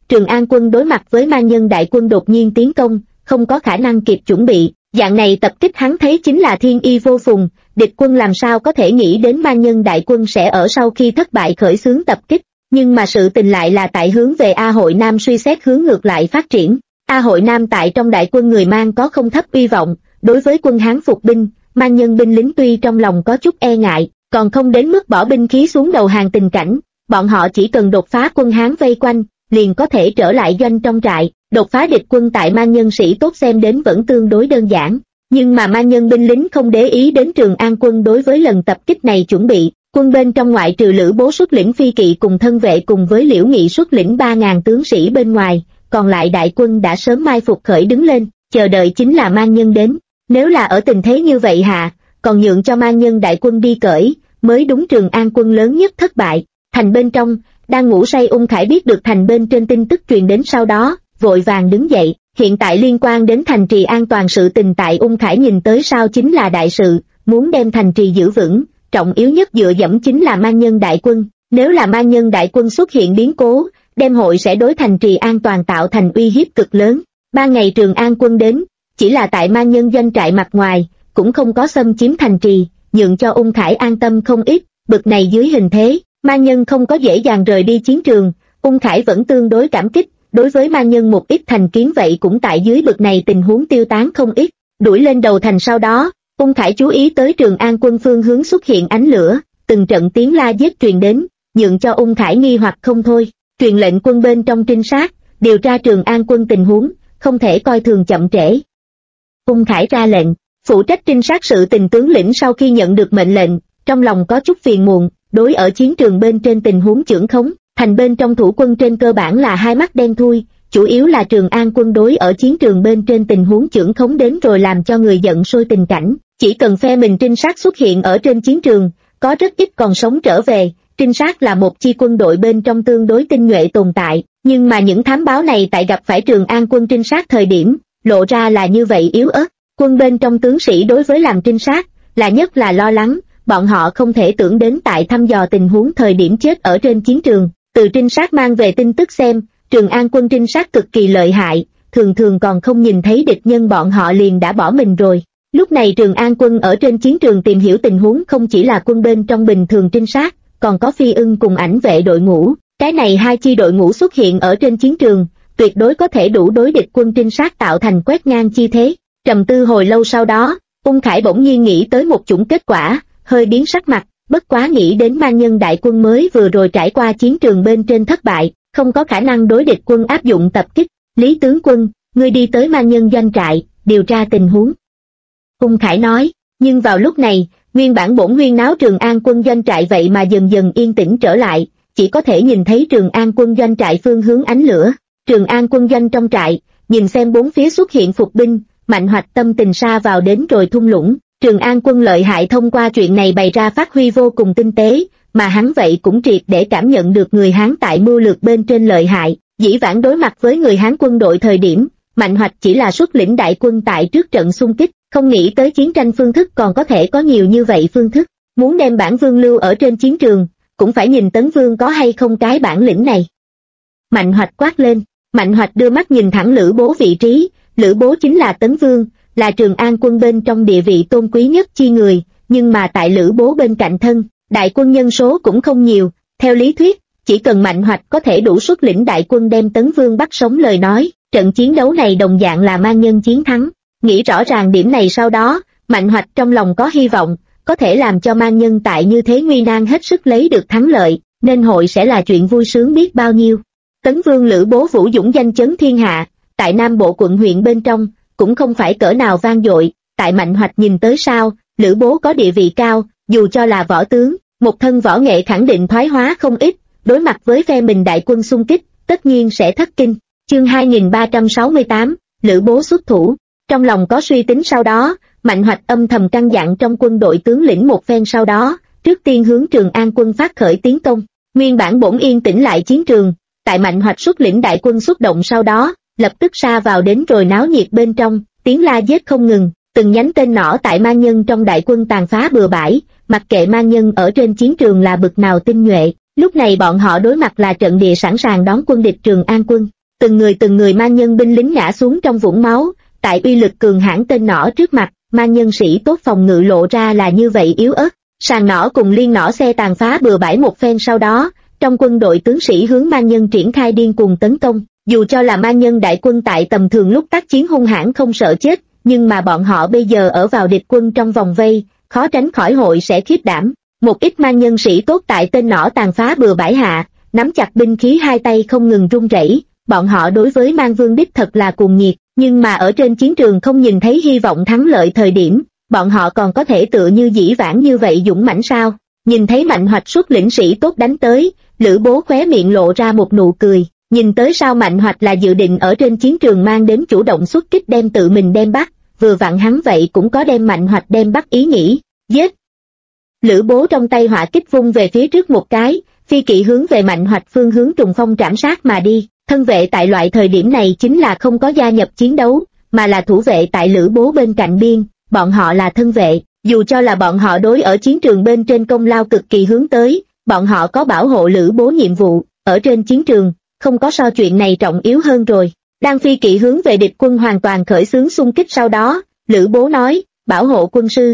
Trường An quân đối mặt với ma nhân đại quân đột nhiên tiến công, không có khả năng kịp chuẩn bị, dạng này tập kích hắn thấy chính là thiên y vô phùng, địch quân làm sao có thể nghĩ đến ma nhân đại quân sẽ ở sau khi thất bại khởi xướng tập kích, nhưng mà sự tình lại là tại hướng về A Hội Nam suy xét hướng ngược lại phát triển. A Hội Nam tại trong đại quân người mang có không thấp uy vọng, đối với quân Hán phục binh, ma nhân binh lính tuy trong lòng có chút e ngại, còn không đến mức bỏ binh khí xuống đầu hàng tình cảnh, bọn họ chỉ cần đột phá quân Hán vây quanh, liền có thể trở lại doanh trong trại, đột phá địch quân tại ma nhân sĩ tốt xem đến vẫn tương đối đơn giản. Nhưng mà ma nhân binh lính không để ý đến Trường An quân đối với lần tập kích này chuẩn bị, quân bên trong ngoại trừ Lữ Bố xuất lĩnh phi kỵ cùng thân vệ cùng với Liễu Nghị xuất lĩnh 3.000 tướng sĩ bên ngoài, còn lại đại quân đã sớm mai phục khởi đứng lên, chờ đợi chính là ma nhân đến. Nếu là ở tình thế như vậy hạ, còn nhượng cho ma nhân đại quân đi cởi, mới đúng. Trường An quân lớn nhất thất bại. Thành bên trong, đang ngủ say Ung Khải biết được thành bên trên tin tức truyền đến sau đó, vội vàng đứng dậy. Hiện tại liên quan đến thành trì an toàn sự tình tại Ung Khải nhìn tới sao chính là đại sự, muốn đem thành trì giữ vững, trọng yếu nhất dựa dẫm chính là ma nhân đại quân. Nếu là ma nhân đại quân xuất hiện biến cố, đem hội sẽ đối thành trì an toàn tạo thành uy hiếp cực lớn. 3 ngày Trường An quân đến, chỉ là tại ma nhân doanh trại mặt ngoài, cũng không có xâm chiếm thành trì, nhượng cho Ung Khải an tâm không ít. Bực này dưới hình thế, ma nhân không có dễ dàng rời đi chiến trường, Ung Khải vẫn tương đối cảm kích. Đối với ma nhân một ít thành kiến vậy cũng tại dưới bực này tình huống tiêu tán không ít. Đuổi lên đầu thành sau đó, Ung Khải chú ý tới Trường An quân phương hướng xuất hiện ánh lửa, từng trận tiếng la giết truyền đến, nhượng cho Ung Khải nghi hoặc không thôi. Truyền lệnh quân bên trong trinh sát, điều tra Trường An quân tình huống, không thể coi thường chậm trễ. Ung Khải ra lệnh, phụ trách trinh sát sự tình tướng lĩnh sau khi nhận được mệnh lệnh, trong lòng có chút phiền muộn, đối ở chiến trường bên trên tình huống chưởng khống. Thành bên trong thủ quân trên cơ bản là hai mắt đen thui, chủ yếu là Trường An quân đối ở chiến trường bên trên tình huống chưởng khống đến rồi làm cho người giận sôi tình cảnh. Chỉ cần phe mình trinh sát xuất hiện ở trên chiến trường, có rất ít còn sống trở về. Trinh sát là một chi quân đội bên trong tương đối tinh nhuệ tồn tại, nhưng mà những thám báo này tại gặp phải Trường An quân trinh sát thời điểm, lộ ra là như vậy yếu ớt. Quân bên trong tướng sĩ đối với làm trinh sát, là nhất là lo lắng, bọn họ không thể tưởng đến tại thăm dò tình huống thời điểm chết ở trên chiến trường. Từ trinh sát mang về tin tức xem, Trường An quân trinh sát cực kỳ lợi hại, thường thường còn không nhìn thấy địch nhân bọn họ liền đã bỏ mình rồi. Lúc này Trường An quân ở trên chiến trường tìm hiểu tình huống không chỉ là quân bên trong bình thường trinh sát, còn có phi ưng cùng ảnh vệ đội ngũ. Cái này hai chi đội ngũ xuất hiện ở trên chiến trường, tuyệt đối có thể đủ đối địch quân trinh sát tạo thành quét ngang chi thế. Trầm tư hồi lâu sau đó, Ung Khải bỗng nhiên nghĩ tới một chủng kết quả, hơi biến sắc mặt. Bất quá nghĩ đến ma nhân đại quân mới vừa rồi trải qua chiến trường bên trên thất bại, không có khả năng đối địch quân áp dụng tập kích. Lý tướng quân, ngươi đi tới ma nhân doanh trại, điều tra tình huống. Ung Khải nói, nhưng vào lúc này, nguyên bản bổn huyên náo Trường An quân doanh trại vậy mà dần dần yên tĩnh trở lại, chỉ có thể nhìn thấy Trường An quân doanh trại phương hướng ánh lửa. Trường An quân doanh trong trại, nhìn xem bốn phía xuất hiện phục binh, Mạnh Hoạch tâm tình sa vào đến rồi thung lũng. Trường An quân lợi hại thông qua chuyện này bày ra phát huy vô cùng tinh tế, mà hắn vậy cũng triệt để cảm nhận được người Hán tại mưu lược bên trên lợi hại. Dĩ vãng đối mặt với người Hán quân đội thời điểm, Mạnh Hoạch chỉ là xuất lĩnh đại quân tại trước trận xung kích, không nghĩ tới chiến tranh phương thức còn có thể có nhiều như vậy phương thức. Muốn đem bản vương lưu ở trên chiến trường, cũng phải nhìn Tấn Vương có hay không cái bản lĩnh này. Mạnh Hoạch quát lên, Mạnh Hoạch đưa mắt nhìn thẳng Lữ Bố vị trí, Lữ Bố chính là Tấn Vương, là Trường An quân bên trong địa vị tôn quý nhất chi người, nhưng mà tại Lữ Bố bên cạnh thân, đại quân nhân số cũng không nhiều, theo lý thuyết, chỉ cần Mạnh Hoạch có thể đủ xuất lĩnh đại quân đem Tấn Vương bắt sống lời nói, trận chiến đấu này đồng dạng là ma nhân chiến thắng. Nghĩ rõ ràng điểm này sau đó, Mạnh Hoạch trong lòng có hy vọng, có thể làm cho ma nhân tại như thế nguy nan hết sức lấy được thắng lợi, nên hội sẽ là chuyện vui sướng biết bao nhiêu. Tấn Vương Lữ Bố vũ dũng danh chấn thiên hạ, tại Nam Bộ quận huyện bên trong, cũng không phải cỡ nào vang dội, tại Mạnh Hoạch nhìn tới sao, Lữ Bố có địa vị cao, dù cho là võ tướng, một thân võ nghệ khẳng định thoái hóa không ít, đối mặt với phe mình đại quân xung kích, tất nhiên sẽ thất kinh. Chương 2368, Lữ Bố xuất thủ. Trong lòng có suy tính sau đó, Mạnh Hoạch âm thầm căn dặn trong quân đội tướng lĩnh một phen sau đó, trước tiên hướng Trường An quân phát khởi tiến công. Nguyên bản bổn yên tĩnh lại chiến trường, tại Mạnh Hoạch xuất lĩnh đại quân xuất động sau đó, lập tức sa vào đến rồi náo nhiệt bên trong, tiếng la giết không ngừng, từng nhánh tên nỏ tại ma nhân trong đại quân tàn phá bừa bãi, mặc kệ ma nhân ở trên chiến trường là bực nào tinh nhuệ, lúc này bọn họ đối mặt là trận địa sẵn sàng đón quân địch Trường An quân. từng người mang nhân binh lính ngã xuống trong vũng máu, tại uy lực cường hãn tên nỏ trước mặt, mang nhân sĩ tốt phòng ngự lộ ra là như vậy yếu ớt. Sàn nỏ cùng liên nỏ xe tàn phá bừa bãi một phen sau đó, trong quân đội tướng sĩ hướng mang nhân triển khai điên cuồng tấn công. Dù cho là mang nhân đại quân tại tầm thường lúc tác chiến hung hãn không sợ chết, nhưng mà bọn họ bây giờ ở vào địch quân trong vòng vây, khó tránh khỏi hội sẽ khiếp đảm. Một ít mang nhân sĩ tốt tại tên nỏ tàn phá bừa bãi hạ, nắm chặt binh khí hai tay không ngừng run rẩy. Bọn họ đối với mang vương đích thật là cuồng nhiệt, nhưng mà ở trên chiến trường không nhìn thấy hy vọng thắng lợi thời điểm, bọn họ còn có thể tựa như dĩ vãng như vậy dũng mãnh sao? Nhìn thấy Mạnh Hoạch xuất lĩnh sĩ tốt đánh tới, Lữ Bố khóe miệng lộ ra một nụ cười. Nhìn tới sao Mạnh Hoạch là dự định ở trên chiến trường mang đến chủ động xuất kích đem tự mình đem bắt, vừa vặn hắn vậy cũng có đem Mạnh Hoạch đem bắt ý nghĩ. Giết! Lữ Bố trong tay hỏa kích vung về phía trước một cái, phi kỵ hướng về Mạnh Hoạch phương hướng trùng phong trảm sát mà đi. Thân vệ tại loại thời điểm này chính là không có gia nhập chiến đấu, mà là thủ vệ tại Lữ Bố bên cạnh biên, bọn họ là thân vệ, dù cho là bọn họ đối ở chiến trường bên trên công lao cực kỳ hướng tới, bọn họ có bảo hộ Lữ Bố nhiệm vụ, ở trên chiến trường, không có so chuyện này trọng yếu hơn rồi. Đang phi kỵ hướng về địch quân hoàn toàn khởi xướng xung kích sau đó, Lữ Bố nói, bảo hộ quân sư.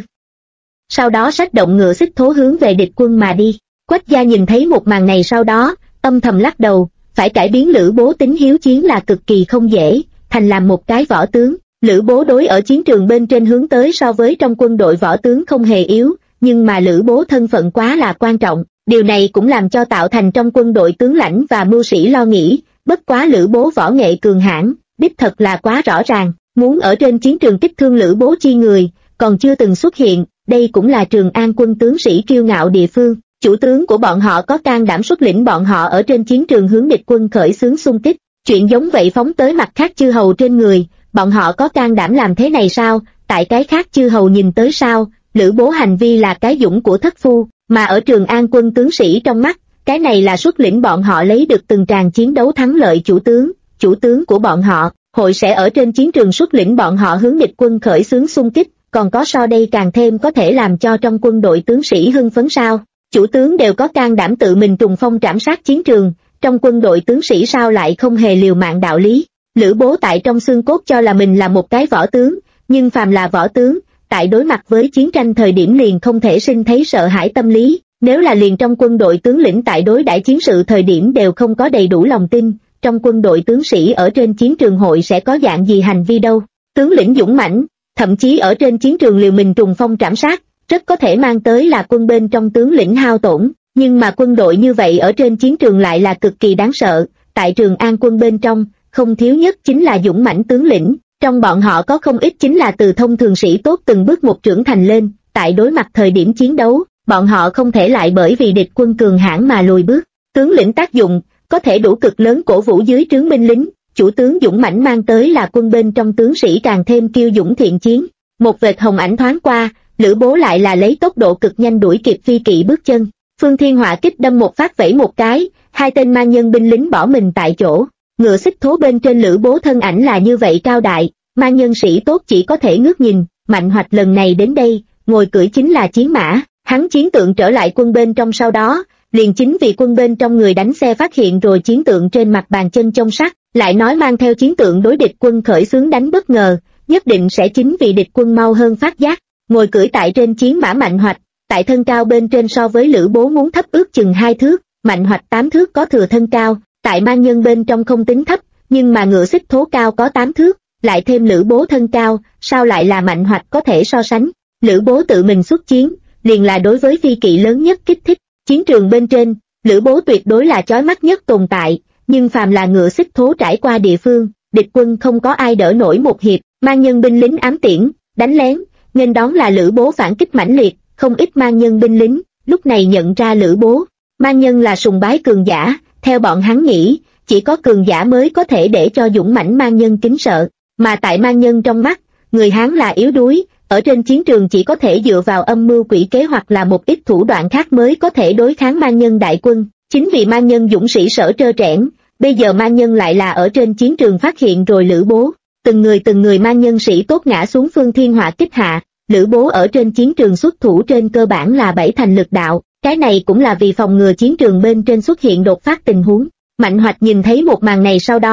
Sau đó xách động ngựa xích thố hướng về địch quân mà đi. Quách gia nhìn thấy một màn này sau đó, âm thầm lắc đầu, phải cải biến Lữ Bố tính hiếu chiến là cực kỳ không dễ, thành làm một cái võ tướng. Lữ Bố đối ở chiến trường bên trên hướng tới so với trong quân đội võ tướng không hề yếu, nhưng mà Lữ Bố thân phận quá là quan trọng, điều này cũng làm cho tạo thành trong quân đội tướng lãnh và mưu sĩ lo nghĩ, bất quá Lữ Bố võ nghệ cường hãn, đích thật là quá rõ ràng, muốn ở trên chiến trường kích thương Lữ Bố chi người, còn chưa từng xuất hiện, đây cũng là Trường An quân tướng sĩ kiêu ngạo địa phương. Chủ tướng của bọn họ có can đảm xuất lĩnh bọn họ ở trên chiến trường hướng địch quân khởi xướng xung kích, chuyện giống vậy phóng tới mặt khác chư hầu trên người, bọn họ có can đảm làm thế này sao? Tại cái khác chư hầu nhìn tới sao? Lữ Bố hành vi là cái dũng của thất phu, mà ở Trường An quân tướng sĩ trong mắt, cái này là xuất lĩnh bọn họ lấy được từng tràng chiến đấu thắng lợi chủ tướng của bọn họ, hội sẽ ở trên chiến trường xuất lĩnh bọn họ hướng địch quân khởi xướng xung kích, còn có so đây càng thêm có thể làm cho trong quân đội tướng sĩ hưng phấn sao? Chủ tướng đều có can đảm tự mình trùng phong trảm sát chiến trường, trong quân đội tướng sĩ sao lại không hề liều mạng đạo lý. Lữ Bố tại trong xương cốt cho là mình là một cái võ tướng, nhưng phàm là võ tướng, tại đối mặt với chiến tranh thời điểm liền không thể sinh thấy sợ hãi tâm lý, nếu là liền trong quân đội tướng lĩnh tại đối đãi chiến sự thời điểm đều không có đầy đủ lòng tin, trong quân đội tướng sĩ ở trên chiến trường hội sẽ có dạng gì hành vi đâu. Tướng lĩnh dũng mãnh, thậm chí ở trên chiến trường liều mình trùng phong trảm sát, rất có thể mang tới là quân bên trong tướng lĩnh hao tổn, nhưng mà quân đội như vậy ở trên chiến trường lại là cực kỳ đáng sợ. Tại Trường An quân bên trong, không thiếu nhất chính là dũng mãnh tướng lĩnh, trong bọn họ có không ít chính là từ thông thường sĩ tốt từng bước một trưởng thành lên, tại đối mặt thời điểm chiến đấu, bọn họ không thể lại bởi vì địch quân cường hãn mà lùi bước. Tướng lĩnh tác dụng, có thể đủ cực lớn cổ vũ dưới trướng binh lính, chủ tướng dũng mãnh mang tới là quân bên trong tướng sĩ càng thêm kiêu dũng thiện chiến. Một vệt hồng ảnh thoáng qua, Lữ Bố lại là lấy tốc độ cực nhanh đuổi kịp phi kỵ bước chân, Phương Thiên Hỏa kích đâm một phát vẫy một cái, hai tên mang nhân binh lính bỏ mình tại chỗ. Ngựa xích thố bên trên Lữ Bố thân ảnh là như vậy cao đại, mang nhân sĩ tốt chỉ có thể ngước nhìn. Mạnh Hoạch lần này đến đây, ngồi cưỡi chính là chiến mã, hắn chiến tượng trở lại quân bên trong sau đó, liền chính vì quân bên trong người đánh xe phát hiện rồi chiến tượng trên mặt bàn chân trong sắt, lại nói mang theo chiến tượng đối địch quân khởi xướng đánh bất ngờ, nhất định sẽ chính vì địch quân mau hơn phát giác. Ngồi cưỡi tại trên chiến mã Mạnh Hoạch, tại thân cao bên trên so với Lữ Bố muốn thấp ước chừng 2 thước, Mạnh Hoạch 8 thước có thừa thân cao, tại mang nhân bên trong không tính thấp, nhưng mà ngựa xích thố cao có 8 thước, lại thêm Lữ Bố thân cao, sao lại là Mạnh Hoạch có thể so sánh. Lữ Bố tự mình xuất chiến, liền là đối với phi kỵ lớn nhất kích thích. Chiến trường bên trên, Lữ Bố tuyệt đối là chói mắt nhất tồn tại, nhưng phàm là ngựa xích thố trải qua địa phương, địch quân không có ai đỡ nổi một hiệp, mang nhân binh lính ám tiễn, đánh lén, nên đón là Lữ Bố phản kích mãnh liệt, không ít mang nhân binh lính, lúc này nhận ra Lữ Bố. Mang nhân là sùng bái cường giả, theo bọn hắn nghĩ, chỉ có cường giả mới có thể để cho dũng mãnh mang nhân kính sợ, mà tại mang nhân trong mắt, người Hán là yếu đuối, ở trên chiến trường chỉ có thể dựa vào âm mưu quỷ kế hoặc là một ít thủ đoạn khác mới có thể đối kháng mang nhân đại quân. Chính vì mang nhân dũng sĩ sở trơ trẽn, bây giờ mang nhân lại là ở trên chiến trường phát hiện rồi Lữ Bố. Từng người mang nhân sĩ tốt ngã xuống Phương Thiên Hỏa kích hạ, Lữ Bố ở trên chiến trường xuất thủ trên cơ bản là 7 thành lực đạo, cái này cũng là vì phòng ngừa chiến trường bên trên xuất hiện đột phát tình huống. Mạnh Hoạch nhìn thấy một màn này sau đó,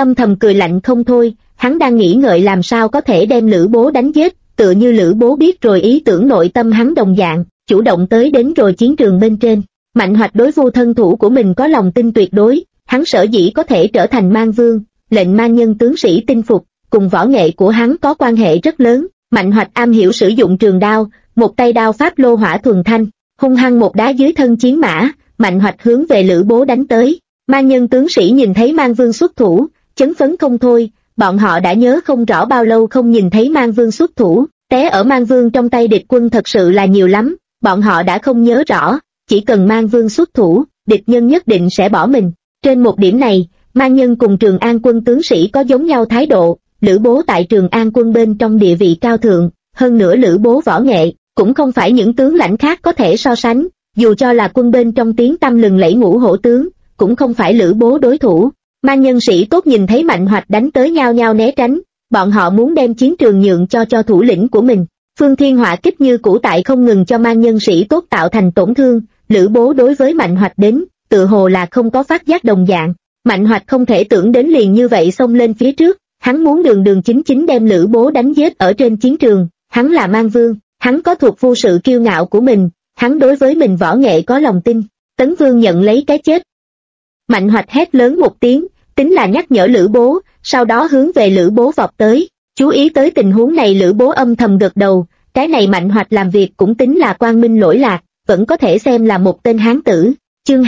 âm thầm cười lạnh không thôi, hắn đang nghĩ ngợi làm sao có thể đem Lữ Bố đánh giết, tựa như Lữ Bố biết rồi ý tưởng nội tâm hắn đồng dạng, chủ động tới đến rồi chiến trường bên trên. Mạnh Hoạch đối Vu thân thủ của mình có lòng tin tuyệt đối, hắn sở dĩ có thể trở thành mang vương, lệnh mang nhân tướng sĩ tinh phục, cùng võ nghệ của hắn có quan hệ rất lớn. Mạnh Hoạch am hiểu sử dụng trường đao, một tay đao pháp lô hỏa thuần thanh, hung hăng một đá dưới thân chiến mã, Mạnh Hoạch hướng về Lữ Bố đánh tới. Mang nhân tướng sĩ nhìn thấy mang vương xuất thủ, chấn phấn không thôi, bọn họ đã nhớ không rõ bao lâu không nhìn thấy mang vương xuất thủ, té ở mang vương trong tay địch quân thật sự là nhiều lắm, bọn họ đã không nhớ rõ, chỉ cần mang vương xuất thủ, địch nhân nhất định sẽ bỏ mình. Trên một điểm này, mang nhân cùng Trường An quân tướng sĩ có giống nhau thái độ. Lữ Bố tại Trường An quân bên trong địa vị cao thượng, hơn nữa Lữ Bố võ nghệ, cũng không phải những tướng lãnh khác có thể so sánh, dù cho là quân bên trong tiếng tăm lừng lẫy Ngũ Hổ tướng, cũng không phải Lữ Bố đối thủ. Mang nhân sĩ tốt nhìn thấy Mạnh Hoạch đánh tới nhao nhao né tránh, bọn họ muốn đem chiến trường nhượng cho thủ lĩnh của mình. Phương Thiên hỏa kích như cũ tại không ngừng cho mang nhân sĩ tốt tạo thành tổn thương, Lữ Bố đối với Mạnh Hoạch đến, tự hồ là không có phát giác đồng dạng. Mạnh Hoạch không thể tưởng đến liền như vậy xông lên phía trước, hắn muốn đường chính chính đem Lữ Bố đánh giết ở trên chiến trường. Hắn là mang vương, hắn có thuộc vu sự kiêu ngạo của mình, hắn đối với mình võ nghệ có lòng tin. Tấn Vương nhận lấy cái chết. Mạnh Hoạch hét lớn một tiếng, tính là nhắc nhở Lữ Bố, sau đó hướng về Lữ Bố vọt tới. Chú ý tới tình huống này, Lữ Bố âm thầm gật đầu, cái này Mạnh Hoạch làm việc cũng tính là quang minh lỗi lạc, vẫn có thể xem là một tên hán tử. Chương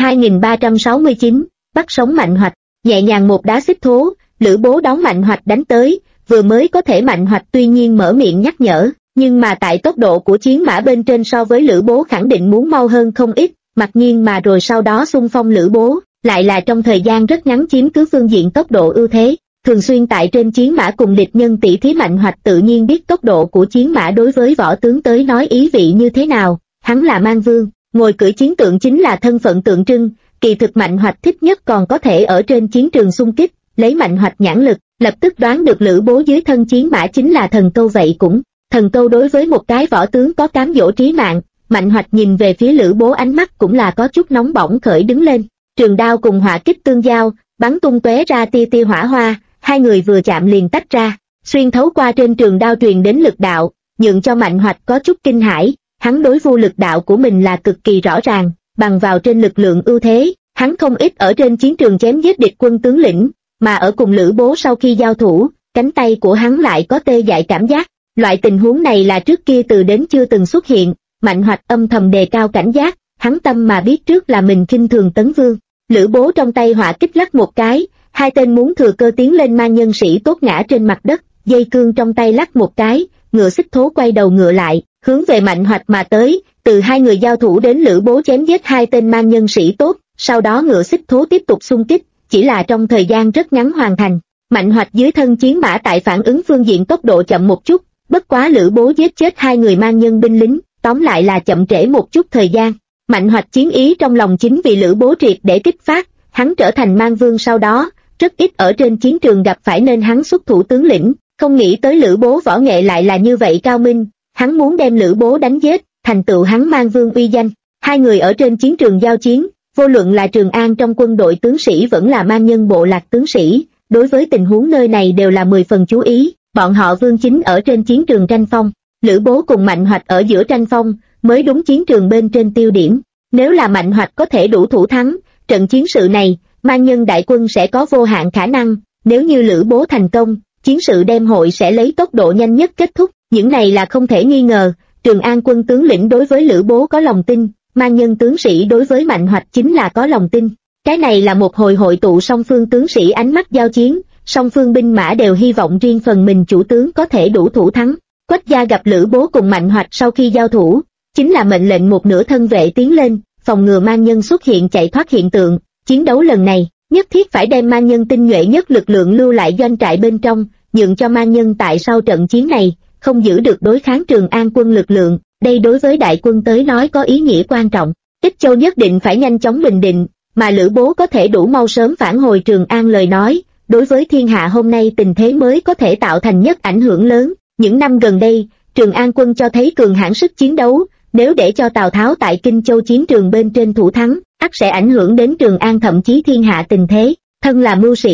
2369, bắt sống Mạnh Hoạch, nhẹ nhàng một đá xích thố, Lữ Bố đón Mạnh Hoạch đánh tới, vừa mới có thể Mạnh Hoạch tuy nhiên mở miệng nhắc nhở, nhưng mà tại tốc độ của chiến mã bên trên so với Lữ Bố khẳng định muốn mau hơn không ít, mặc nhiên mà rồi sau đó xung phong Lữ Bố, lại là trong thời gian rất ngắn chiếm cứ phương diện tốc độ ưu thế, thường xuyên tại trên chiến mã cùng địch nhân tỷ thí. Mạnh Hoạch tự nhiên biết tốc độ của chiến mã đối với võ tướng tới nói ý vị như thế nào, hắn là mang vương, ngồi cưỡi chiến tượng chính là thân phận tượng trưng, kỳ thực Mạnh Hoạch thích nhất còn có thể ở trên chiến trường xung kích, lấy Mạnh Hoạch nhãn lực, lập tức đoán được Lữ Bố dưới thân chiến mã chính là thần câu. Vậy cũng, thần câu đối với một cái võ tướng có cám dỗ trí mạng. Mạnh Hoạch nhìn về phía Lữ Bố, ánh mắt cũng là có chút nóng bỏng khởi đứng lên, trường đao cùng hỏa kích tương giao, bắn tung tóe ra tia tia hỏa hoa, hai người vừa chạm liền tách ra, xuyên thấu qua trên trường đao truyền đến lực đạo, nhượng cho Mạnh Hoạch có chút kinh hãi. Hắn đối vu lực đạo của mình là cực kỳ rõ ràng, bằng vào trên lực lượng ưu thế, hắn không ít ở trên chiến trường chém giết địch quân tướng lĩnh, mà ở cùng Lữ Bố sau khi giao thủ, cánh tay của hắn lại có tê dại cảm giác. Loại tình huống này là trước kia từ đến chưa từng xuất hiện. Mạnh Hoạch âm thầm đề cao cảnh giác, hắn tâm mà biết trước là mình khinh thường Tấn Vương. Lữ Bố trong tay hỏa kích lắc một cái, hai tên muốn thừa cơ tiến lên mang nhân sĩ tốt ngã trên mặt đất, dây cương trong tay lắc một cái, ngựa xích thố quay đầu ngựa lại, hướng về Mạnh Hoạch mà tới. Từ hai người giao thủ đến Lữ Bố chém giết hai tên mang nhân sĩ tốt, sau đó ngựa xích thố tiếp tục xung kích, chỉ là trong thời gian rất ngắn hoàn thành. Mạnh Hoạch dưới thân chiến mã tại phản ứng phương diện tốc độ chậm một chút, bất quá Lữ Bố giết chết hai người mang nhân binh lính, tóm lại là chậm trễ một chút thời gian. Mạnh Hoạch chiến ý trong lòng chính vì Lữ Bố triệt để kích phát, hắn trở thành mang vương sau đó, rất ít ở trên chiến trường gặp phải nên hắn xuất thủ tướng lĩnh, không nghĩ tới Lữ Bố võ nghệ lại là như vậy cao minh, hắn muốn đem Lữ Bố đánh giết, thành tựu hắn mang vương uy danh. Hai người ở trên chiến trường giao chiến, vô luận là Trường An trong quân đội tướng sĩ vẫn là mang nhân bộ lạc tướng sĩ, đối với tình huống nơi này đều là 10 phần chú ý, bọn họ vương chính ở trên chiến trường tranh phong, Lữ Bố cùng Mạnh Hoạch ở giữa tranh phong, mới đúng chiến trường bên trên tiêu điểm. Nếu là Mạnh Hoạch có thể đủ thủ thắng, trận chiến sự này, mang nhân đại quân sẽ có vô hạn khả năng, nếu như Lữ Bố thành công, chiến sự đem hội sẽ lấy tốc độ nhanh nhất kết thúc, những này là không thể nghi ngờ. Trường An quân tướng lĩnh đối với Lữ Bố có lòng tin, mang nhân tướng sĩ đối với Mạnh Hoạch chính là có lòng tin. Cái này là một hồi hội tụ song phương tướng sĩ ánh mắt giao chiến, song phương binh mã đều hy vọng riêng phần mình chủ tướng có thể đủ thủ thắng. Quách gia gặp Lữ Bố cùng Mạnh Hoạch sau khi giao thủ, chính là mệnh lệnh một nửa thân vệ tiến lên, phòng ngừa mang nhân xuất hiện chạy thoát hiện tượng. Chiến đấu lần này, nhất thiết phải đem mang nhân tinh nhuệ nhất lực lượng lưu lại doanh trại bên trong, nhượng cho mang nhân tại sau trận chiến này, không giữ được đối kháng Trường An quân lực lượng. Đây đối với đại quân tới nói có ý nghĩa quan trọng. Ích Châu nhất định phải nhanh chóng bình định, mà Lữ Bố có thể đủ mau sớm phản hồi Trường An lời nói, đối với thiên hạ hôm nay tình thế mới có thể tạo thành nhất ảnh hưởng lớn. Những năm gần đây, Trường An quân cho thấy cường hãn sức chiến đấu, nếu để cho Tào Tháo tại Kinh Châu chiến trường bên trên thủ thắng, ắt sẽ ảnh hưởng đến Trường An thậm chí thiên hạ tình thế. Thân là mưu sĩ,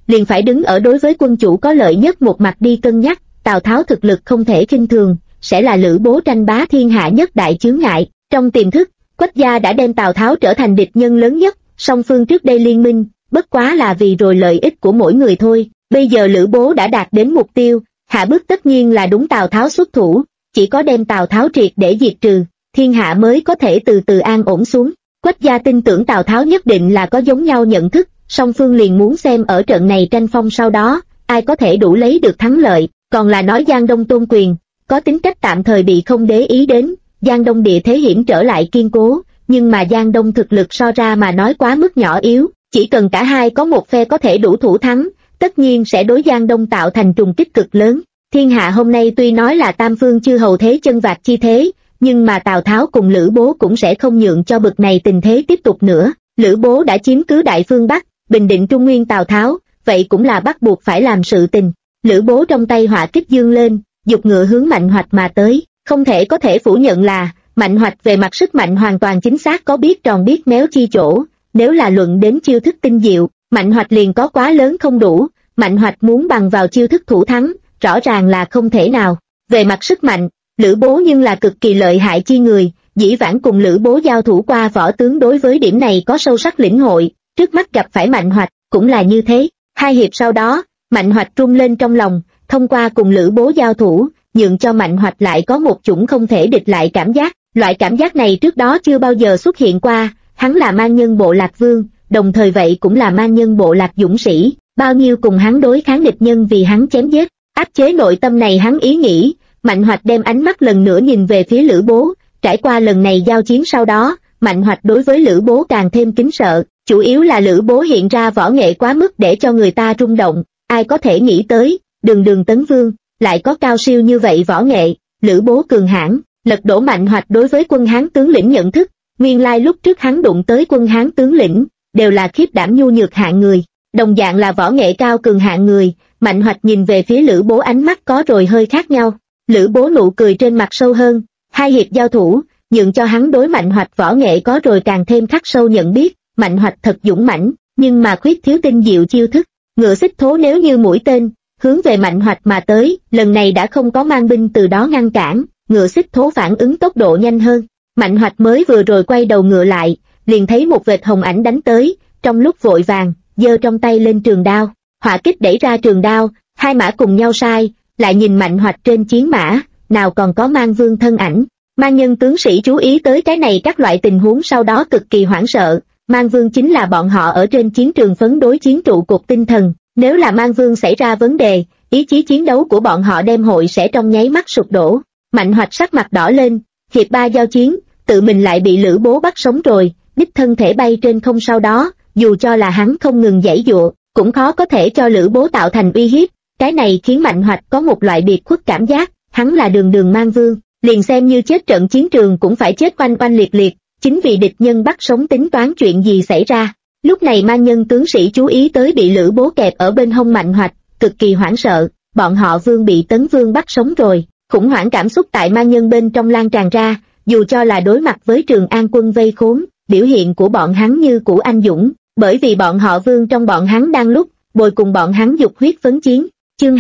liền phải đứng ở đối với quân chủ có lợi nhất một mặt đi cân nhắc. Tào Tháo thực lực không thể khinh thường, sẽ là Lữ Bố tranh bá thiên hạ nhất đại chướng ngại. Trong tiềm thức, Quách gia đã đem Tào Tháo trở thành địch nhân lớn nhất, song phương trước đây liên minh, bất quá là vì rồi lợi ích của mỗi người thôi. Bây giờ Lữ Bố đã đạt đến mục tiêu, hạ bước tất nhiên là đúng Tào Tháo xuất thủ, chỉ có đem Tào Tháo triệt để diệt trừ, thiên hạ mới có thể từ từ an ổn xuống. Quách gia tin tưởng Tào Tháo nhất định là có giống nhau nhận thức, song phương liền muốn xem ở trận này tranh phong sau đó, ai có thể đủ lấy được thắng lợi. Còn là nói Giang Đông tôn quyền, có tính cách tạm thời bị không để ý đến, Giang Đông địa thế hiểm trở lại kiên cố, nhưng mà Giang Đông thực lực so ra mà nói quá mức nhỏ yếu, chỉ cần cả hai có một phe có thể đủ thủ thắng, tất nhiên sẽ đối Giang Đông tạo thành trùng kích cực lớn. Thiên hạ hôm nay tuy nói là tam phương chư hầu thế chân vạc chi thế, nhưng mà Tào Tháo cùng Lữ Bố cũng sẽ không nhượng cho bực này tình thế tiếp tục nữa. Lữ Bố đã chiếm cứ Đại Phương Bắc, bình định Trung Nguyên Tào Tháo, vậy cũng là bắt buộc phải làm sự tình. Lữ Bố trong tay hỏa kích dương lên, dục ngựa hướng Mạnh Hoạch mà tới, không thể phủ nhận là Mạnh Hoạch về mặt sức mạnh hoàn toàn chính xác có biết tròn biết méo chi chỗ, nếu là luận đến chiêu thức tinh diệu, Mạnh Hoạch liền có quá lớn không đủ, Mạnh Hoạch muốn bằng vào chiêu thức thủ thắng, rõ ràng là không thể nào. Về mặt sức mạnh, Lữ Bố nhưng là cực kỳ lợi hại chi người, dĩ vãng cùng Lữ Bố giao thủ qua võ tướng đối với điểm này có sâu sắc lĩnh hội, trước mắt gặp phải Mạnh Hoạch cũng là như thế. Hai hiệp sau đó, Mạnh Hoạch rung lên trong lòng, thông qua cùng Lữ Bố giao thủ, nhượng cho Mạnh Hoạch lại có một chủng không thể địch lại cảm giác. Loại cảm giác này trước đó chưa bao giờ xuất hiện qua, hắn là man nhân bộ lạc vương, đồng thời vậy cũng là man nhân bộ lạc dũng sĩ, bao nhiêu cùng hắn đối kháng địch nhân vì hắn chém giết. Áp chế nội tâm này hắn ý nghĩ, Mạnh Hoạch đem ánh mắt lần nữa nhìn về phía Lữ Bố, trải qua lần này giao chiến sau đó, Mạnh Hoạch đối với Lữ Bố càng thêm kính sợ, chủ yếu là Lữ Bố hiện ra võ nghệ quá mức để cho người ta rung động, ai có thể nghĩ tới, đường tấn vương, lại có cao siêu như vậy võ nghệ. Lữ Bố cường hãn, lật đổ Mạnh Hoạch đối với quân Hán tướng lĩnh nhận thức, nguyên lai lúc trước hắn đụng tới quân Hán tướng lĩnh, đều là khiếp đảm nhu nhược hạng người, đồng dạng là võ nghệ cao cường hạng người. Mạnh Hoạch nhìn về phía Lữ Bố ánh mắt có rồi hơi khác nhau, Lữ Bố nụ cười trên mặt sâu hơn, hai hiệp giao thủ, nhượng cho hắn đối Mạnh Hoạch võ nghệ có rồi càng thêm khắc sâu nhận biết. Mạnh Hoạch thật dũng mãnh, nhưng mà khuyết thiếu tinh diệu chiêu thức, ngựa xích thố nếu như mũi tên, hướng về Mạnh Hoạch mà tới, lần này đã không có mang binh từ đó ngăn cản, ngựa xích thố phản ứng tốc độ nhanh hơn. Mạnh Hoạch mới vừa rồi quay đầu ngựa lại, liền thấy một vệt hồng ảnh đánh tới, trong lúc vội vàng, giơ trong tay lên trường đao, hỏa kích đẩy ra trường đao, hai mã cùng nhau sai, lại nhìn Mạnh Hoạch trên chiến mã, nào còn có mang vương thân ảnh. Mang nhân tướng sĩ chú ý tới cái này các loại tình huống sau đó cực kỳ hoảng sợ, mang vương chính là bọn họ ở trên chiến trường phấn đối chiến trụ cột tinh thần, nếu là mang vương xảy ra vấn đề, ý chí chiến đấu của bọn họ đem hội sẽ trong nháy mắt sụp đổ. Mạnh Hoạch sắc mặt đỏ lên, hiệp ba giao chiến, tự mình lại bị Lữ Bố bắt sống rồi, đích thân thể bay trên không sau đó, dù cho là hắn không ngừng giãy giụa, cũng khó có thể cho Lữ Bố tạo thành uy hiếp, cái này khiến Mạnh Hoạch có một loại biệt khuất cảm giác, hắn là đường mang vương, liền xem như chết trận chiến trường cũng phải chết oanh oanh liệt liệt, chính vì địch nhân bắt sống tính toán chuyện gì xảy ra. Lúc này mang nhân tướng sĩ chú ý tới bị Lữ Bố kẹp ở bên hông Mạnh Hoạch, cực kỳ hoảng sợ, bọn họ vương bị Tấn Vương bắt sống rồi, khủng hoảng cảm xúc tại mang nhân bên trong lan tràn ra, dù cho là đối mặt với Trường An quân vây khốn, biểu hiện của bọn hắn như cũ anh dũng, bởi vì bọn họ vương trong bọn hắn đang lúc, bồi cùng bọn hắn dục huyết phấn chiến. Chương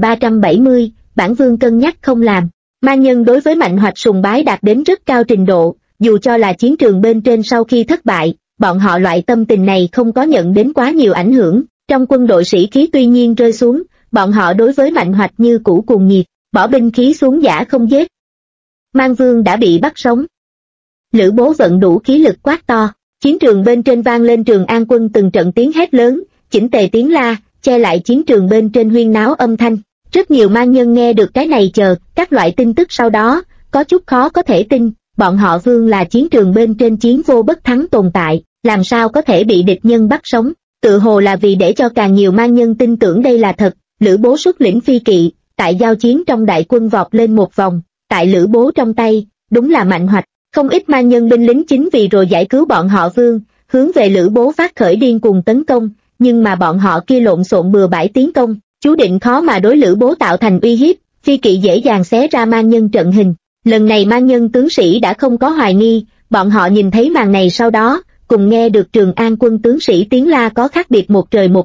2370, bản vương cân nhắc không làm. Mang nhân đối với Mạnh Hoạch sùng bái đạt đến rất cao trình độ, dù cho là chiến trường bên trên sau khi thất bại, bọn họ loại tâm tình này không có nhận đến quá nhiều ảnh hưởng. Trong quân đội sĩ khí tuy nhiên rơi xuống, bọn họ đối với Mạnh Hoạch như cũ cuồng nhiệt, bỏ binh khí xuống giả không giết. Mang vương đã bị bắt sống. Lữ Bố vận đủ khí lực quát to, chiến trường bên trên vang lên Trường An quân từng trận tiếng hét lớn, chỉnh tề tiếng la, che lại chiến trường bên trên huyên náo âm thanh. Rất nhiều mang nhân nghe được cái này chờ, các loại tin tức sau đó, có chút khó có thể tin, bọn họ vương là chiến trường bên trên chiến vô bất thắng tồn tại, làm sao có thể bị địch nhân bắt sống, tự hồ là vì để cho càng nhiều mang nhân tin tưởng đây là thật. Lữ Bố xuất lĩnh phi kỵ, tại giao chiến trong đại quân vọt lên một vòng, tại Lữ Bố trong tay, đúng là Mạnh Hoạch, không ít mang nhân binh lính chính vì rồi giải cứu bọn họ vương, hướng về Lữ Bố phát khởi điên cuồng tấn công, nhưng mà bọn họ kia lộn xộn bừa bãi tiến công, chú định khó mà đối Lữ Bố tạo thành uy hiếp, phi kỵ dễ dàng xé ra mang nhân trận hình. Lần này mang nhân tướng sĩ đã không có hoài nghi, bọn họ nhìn thấy màn này sau đó, cùng nghe được Trường An quân tướng sĩ tiếng la có khác biệt một trời một vực,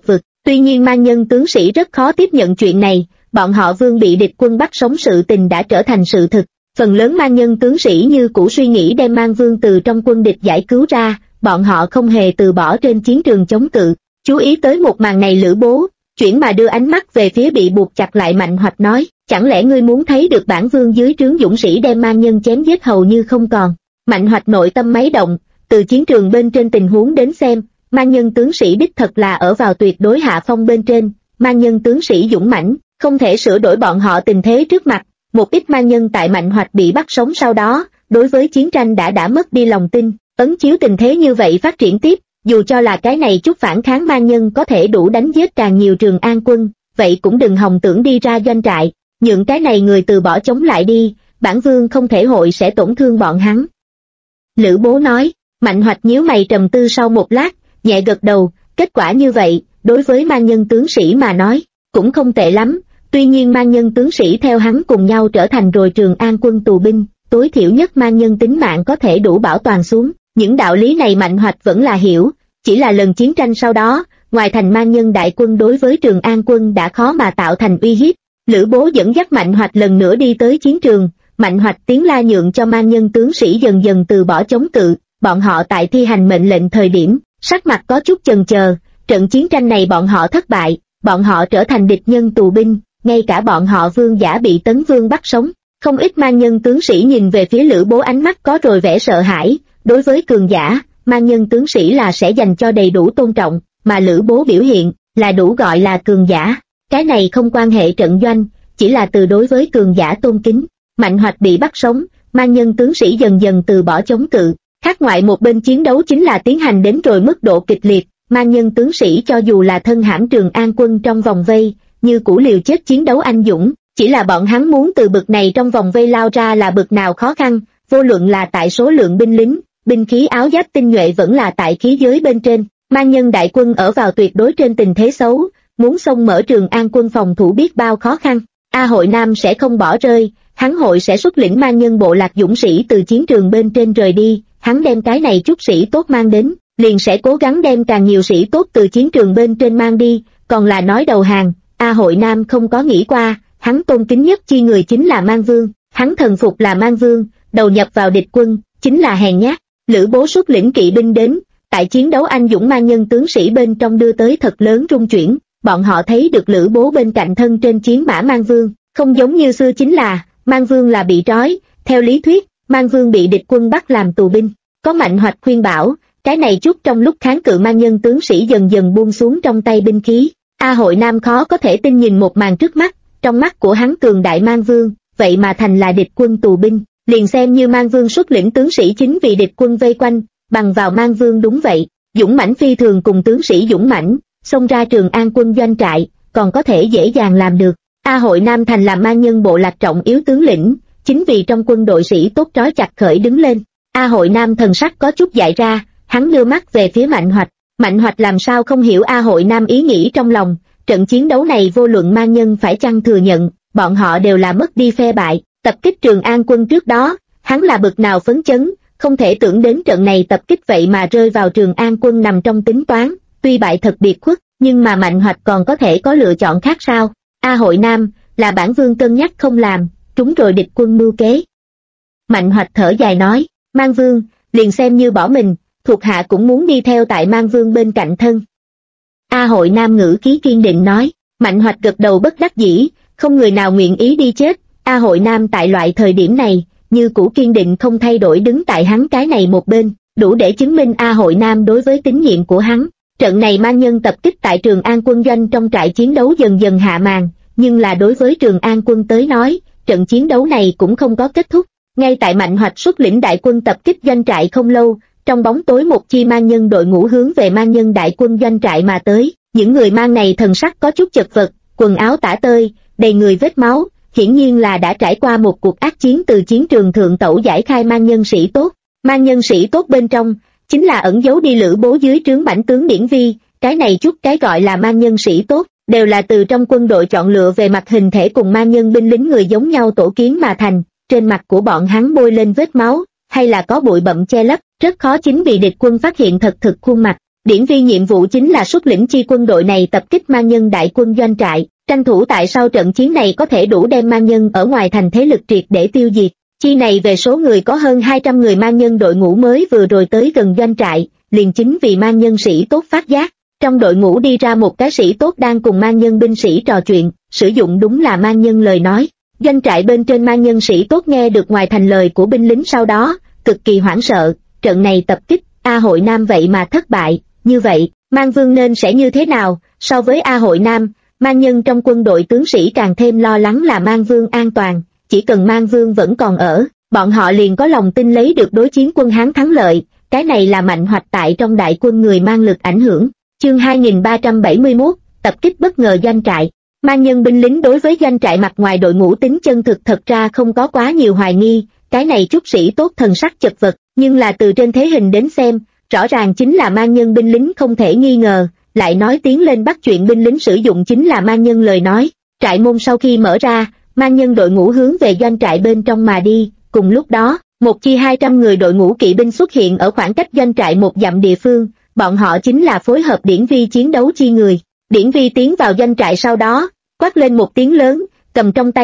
Tuy nhiên mang nhân tướng sĩ rất khó tiếp nhận chuyện này, bọn họ Vương bị địch quân bắt sống sự tình đã trở thành sự thực. Phần lớn mang nhân tướng sĩ như cũ suy nghĩ đem Mang Vương từ trong quân địch giải cứu ra, bọn họ không hề từ bỏ trên chiến trường chống cự. Chú ý tới một màn này Lữ Bố, chuyển mà đưa ánh mắt về phía bị buộc chặt lại Mạnh Hoạch nói, chẳng lẽ ngươi muốn thấy được bản vương dưới trướng dũng sĩ đem mang nhân chém giết hầu như không còn. Mạnh Hoạch nội tâm máy động, từ chiến trường bên trên tình huống đến xem, mang nhân tướng sĩ đích thật là ở vào tuyệt đối hạ phong bên trên, mang nhân tướng sĩ dũng mãnh, không thể sửa đổi bọn họ tình thế trước mặt. Một ít mang nhân tại Mạnh Hoạch bị bắt sống sau đó, đối với chiến tranh đã mất đi lòng tin, ấn chiếu tình thế như vậy phát triển tiếp, dù cho là cái này chút phản kháng mang nhân có thể đủ đánh giết càng nhiều Trường An quân, vậy cũng đừng hòng tưởng đi ra doanh trại, nhượng cái này người từ bỏ chống lại đi, bản vương không thể hội sẽ tổn thương bọn hắn. Lữ Bố nói, Mạnh Hoạch nhíu mày trầm tư sau một lát, nhẹ gật đầu, kết quả như vậy, đối với mang nhân tướng sĩ mà nói, cũng không tệ lắm. Tuy nhiên mang nhân tướng sĩ theo hắn cùng nhau trở thành rồi Trường An quân tù binh, tối thiểu nhất mang nhân tính mạng có thể đủ bảo toàn xuống. Những đạo lý này Mạnh Hoạch vẫn là hiểu, chỉ là lần chiến tranh sau đó, ngoài thành mang nhân đại quân đối với Trường An quân đã khó mà tạo thành uy hiếp. Lữ Bố dẫn dắt Mạnh Hoạch lần nữa đi tới chiến trường, Mạnh Hoạch tiếng la nhượng cho mang nhân tướng sĩ dần dần từ bỏ chống cự, bọn họ tại thi hành mệnh lệnh thời điểm, sắc mặt có chút chần chờ, trận chiến tranh này bọn họ thất bại, bọn họ trở thành địch nhân tù binh. Ngay cả bọn họ Vương giả bị Tấn Vương bắt sống, không ít mang nhân tướng sĩ nhìn về phía Lữ Bố ánh mắt có rồi vẻ sợ hãi, đối với cường giả, mang nhân tướng sĩ là sẽ dành cho đầy đủ tôn trọng, mà Lữ Bố biểu hiện, là đủ gọi là cường giả, cái này không quan hệ trận doanh, chỉ là từ đối với cường giả tôn kính. Mạnh Hoạch bị bắt sống, mang nhân tướng sĩ dần dần từ bỏ chống cự, khác ngoại một bên chiến đấu chính là tiến hành đến rồi mức độ kịch liệt, mang nhân tướng sĩ cho dù là thân hãm Trường An quân trong vòng vây, như cũ liều chết chiến đấu anh dũng, chỉ là bọn hắn muốn từ bực này trong vòng vây lao ra là bực nào khó khăn, vô luận là tại số lượng binh lính, binh khí áo giáp tinh nhuệ vẫn là tại khí giới bên trên, mang nhân đại quân ở vào tuyệt đối trên tình thế xấu, muốn xông mở Trường An quân phòng thủ biết bao khó khăn. A Hội Nam sẽ không bỏ rơi, hắn hội sẽ xuất lĩnh mang nhân bộ lạc dũng sĩ từ chiến trường bên trên rời đi, hắn đem cái này chút sĩ tốt mang đến, liền sẽ cố gắng đem càng nhiều sĩ tốt từ chiến trường bên trên mang đi, còn là nói đầu hàng. A Hội Nam không có nghĩ qua, hắn tôn kính nhất chi người chính là Mang Vương, hắn thần phục là Mang Vương, đầu nhập vào địch quân, chính là hèn nhát. Lữ Bố xuất lĩnh kỵ binh đến, tại chiến đấu anh dũng mang nhân tướng sĩ bên trong đưa tới thật lớn rung chuyển, bọn họ thấy được Lữ Bố bên cạnh thân trên chiến mã Mang Vương, không giống như xưa chính là, Mang Vương là bị trói, theo lý thuyết, Mang Vương bị địch quân bắt làm tù binh, có Mạnh Hoạch khuyên bảo, cái này chút trong lúc kháng cự mang nhân tướng sĩ dần dần buông xuống trong tay binh khí. A Hội Nam khó có thể tin nhìn một màn trước mắt, trong mắt của hắn cường đại Mang Vương, vậy mà thành là địch quân tù binh, liền xem như Mang Vương xuất lĩnh tướng sĩ chính vì địch quân vây quanh, bằng vào Mang Vương đúng vậy, dũng mãnh phi thường cùng tướng sĩ dũng mãnh, xông ra Trường An quân doanh trại, còn có thể dễ dàng làm được. A Hội Nam thành làm mang nhân bộ lạc trọng yếu tướng lĩnh, chính vì trong quân đội sĩ tốt trói chặt khởi đứng lên. A Hội Nam thần sắc có chút dại ra, hắn đưa mắt về phía Mạnh Hoạch. Mạnh Hoạch làm sao không hiểu A Hội Nam ý nghĩ trong lòng, trận chiến đấu này vô luận mang nhân phải chăng thừa nhận, bọn họ đều là mất đi phe bại, tập kích Trường An quân trước đó, hắn là bực nào phấn chấn, không thể tưởng đến trận này tập kích vậy mà rơi vào Trường An quân nằm trong tính toán, tuy bại thật biệt khuất, nhưng mà Mạnh Hoạch còn có thể có lựa chọn khác sao? A Hội Nam, là bản vương cân nhắc không làm, trúng rồi địch quân mưu kế. Mạnh Hoạch thở dài nói, Mang Vương, liền xem như bỏ mình, thuộc hạ cũng muốn đi theo tại Mang Vương bên cạnh thân. A Hội Nam ngữ khí kiên định nói, Mạnh Hoạch gật đầu bất đắc dĩ, không người nào nguyện ý đi chết. A Hội Nam tại loại thời điểm này, như cũ kiên định không thay đổi đứng tại hắn cái này một bên, đủ để chứng minh A Hội Nam đối với tín nhiệm của hắn. Trận này mang nhân tập kích tại Trường An quân doanh trong trại chiến đấu dần dần hạ màn, nhưng là đối với Trường An quân tới nói, trận chiến đấu này cũng không có kết thúc. Ngay tại Mạnh Hoạch xuất lĩnh đại quân tập kích doanh trại không lâu, trong bóng tối một chi mang nhân đội ngũ hướng về mang nhân đại quân doanh trại mà tới, những người mang này thần sắc có chút chật vật, quần áo tả tơi, đầy người vết máu, hiển nhiên là đã trải qua một cuộc ác chiến từ chiến trường thượng tẩu giải khai mang nhân sĩ tốt. Mang nhân sĩ tốt bên trong, chính là ẩn giấu đi Lữ Bố dưới trướng bảnh tướng Điển Vi, cái này chút cái gọi là mang nhân sĩ tốt, đều là từ trong quân đội chọn lựa về mặt hình thể cùng mang nhân binh lính người giống nhau tổ kiến mà thành, trên mặt của bọn hắn bôi lên vết máu, hay là có bụi bặm che lấp, rất khó chính vì địch quân phát hiện thật thực khuôn mặt. Điển Vi nhiệm vụ chính là xuất lĩnh chi quân đội này tập kích man nhân đại quân doanh trại, tranh thủ tại sau trận chiến này có thể đủ đem man nhân ở ngoài thành thế lực triệt để tiêu diệt. Chi này về số người có hơn 200 người man nhân đội ngũ mới vừa rồi tới gần doanh trại, liền chính vì man nhân sĩ tốt phát giác. Trong đội ngũ đi ra một cái sĩ tốt đang cùng man nhân binh sĩ trò chuyện, sử dụng đúng là man nhân lời nói. Doanh trại bên trên man nhân sĩ tốt nghe được ngoài thành lời của binh lính sau đó, cực kỳ hoảng sợ, trận này tập kích, A Hội Nam vậy mà thất bại, như vậy, Man Vương nên sẽ như thế nào? So với A Hội Nam, man nhân trong quân đội tướng sĩ càng thêm lo lắng là Man Vương an toàn, chỉ cần Man Vương vẫn còn ở, bọn họ liền có lòng tin lấy được đối chiến quân Hán thắng lợi, cái này là mạnh hoạch tại trong đại quân người mang lực ảnh hưởng. Chương 2371, tập kích bất ngờ doanh trại. Man nhân binh lính đối với doanh trại mặt ngoài đội ngũ tính chân thực thật ra không có quá nhiều hoài nghi, cái này chút sĩ tốt thần sắc chật vật, nhưng là từ trên thế hình đến xem, rõ ràng chính là man nhân binh lính không thể nghi ngờ, lại nói tiến lên bắt chuyện binh lính sử dụng chính là man nhân lời nói. Trại môn sau khi mở ra, man nhân đội ngũ hướng về doanh trại bên trong mà đi, cùng lúc đó, một chi 200 người đội ngũ kỵ binh xuất hiện ở khoảng cách doanh trại 1 dặm địa phương, bọn họ chính là phối hợp Điển Vi chiến đấu chi người. Điển Vi tiến vào doanh trại sau đó, quát lên một tiếng lớn, cầm trong tay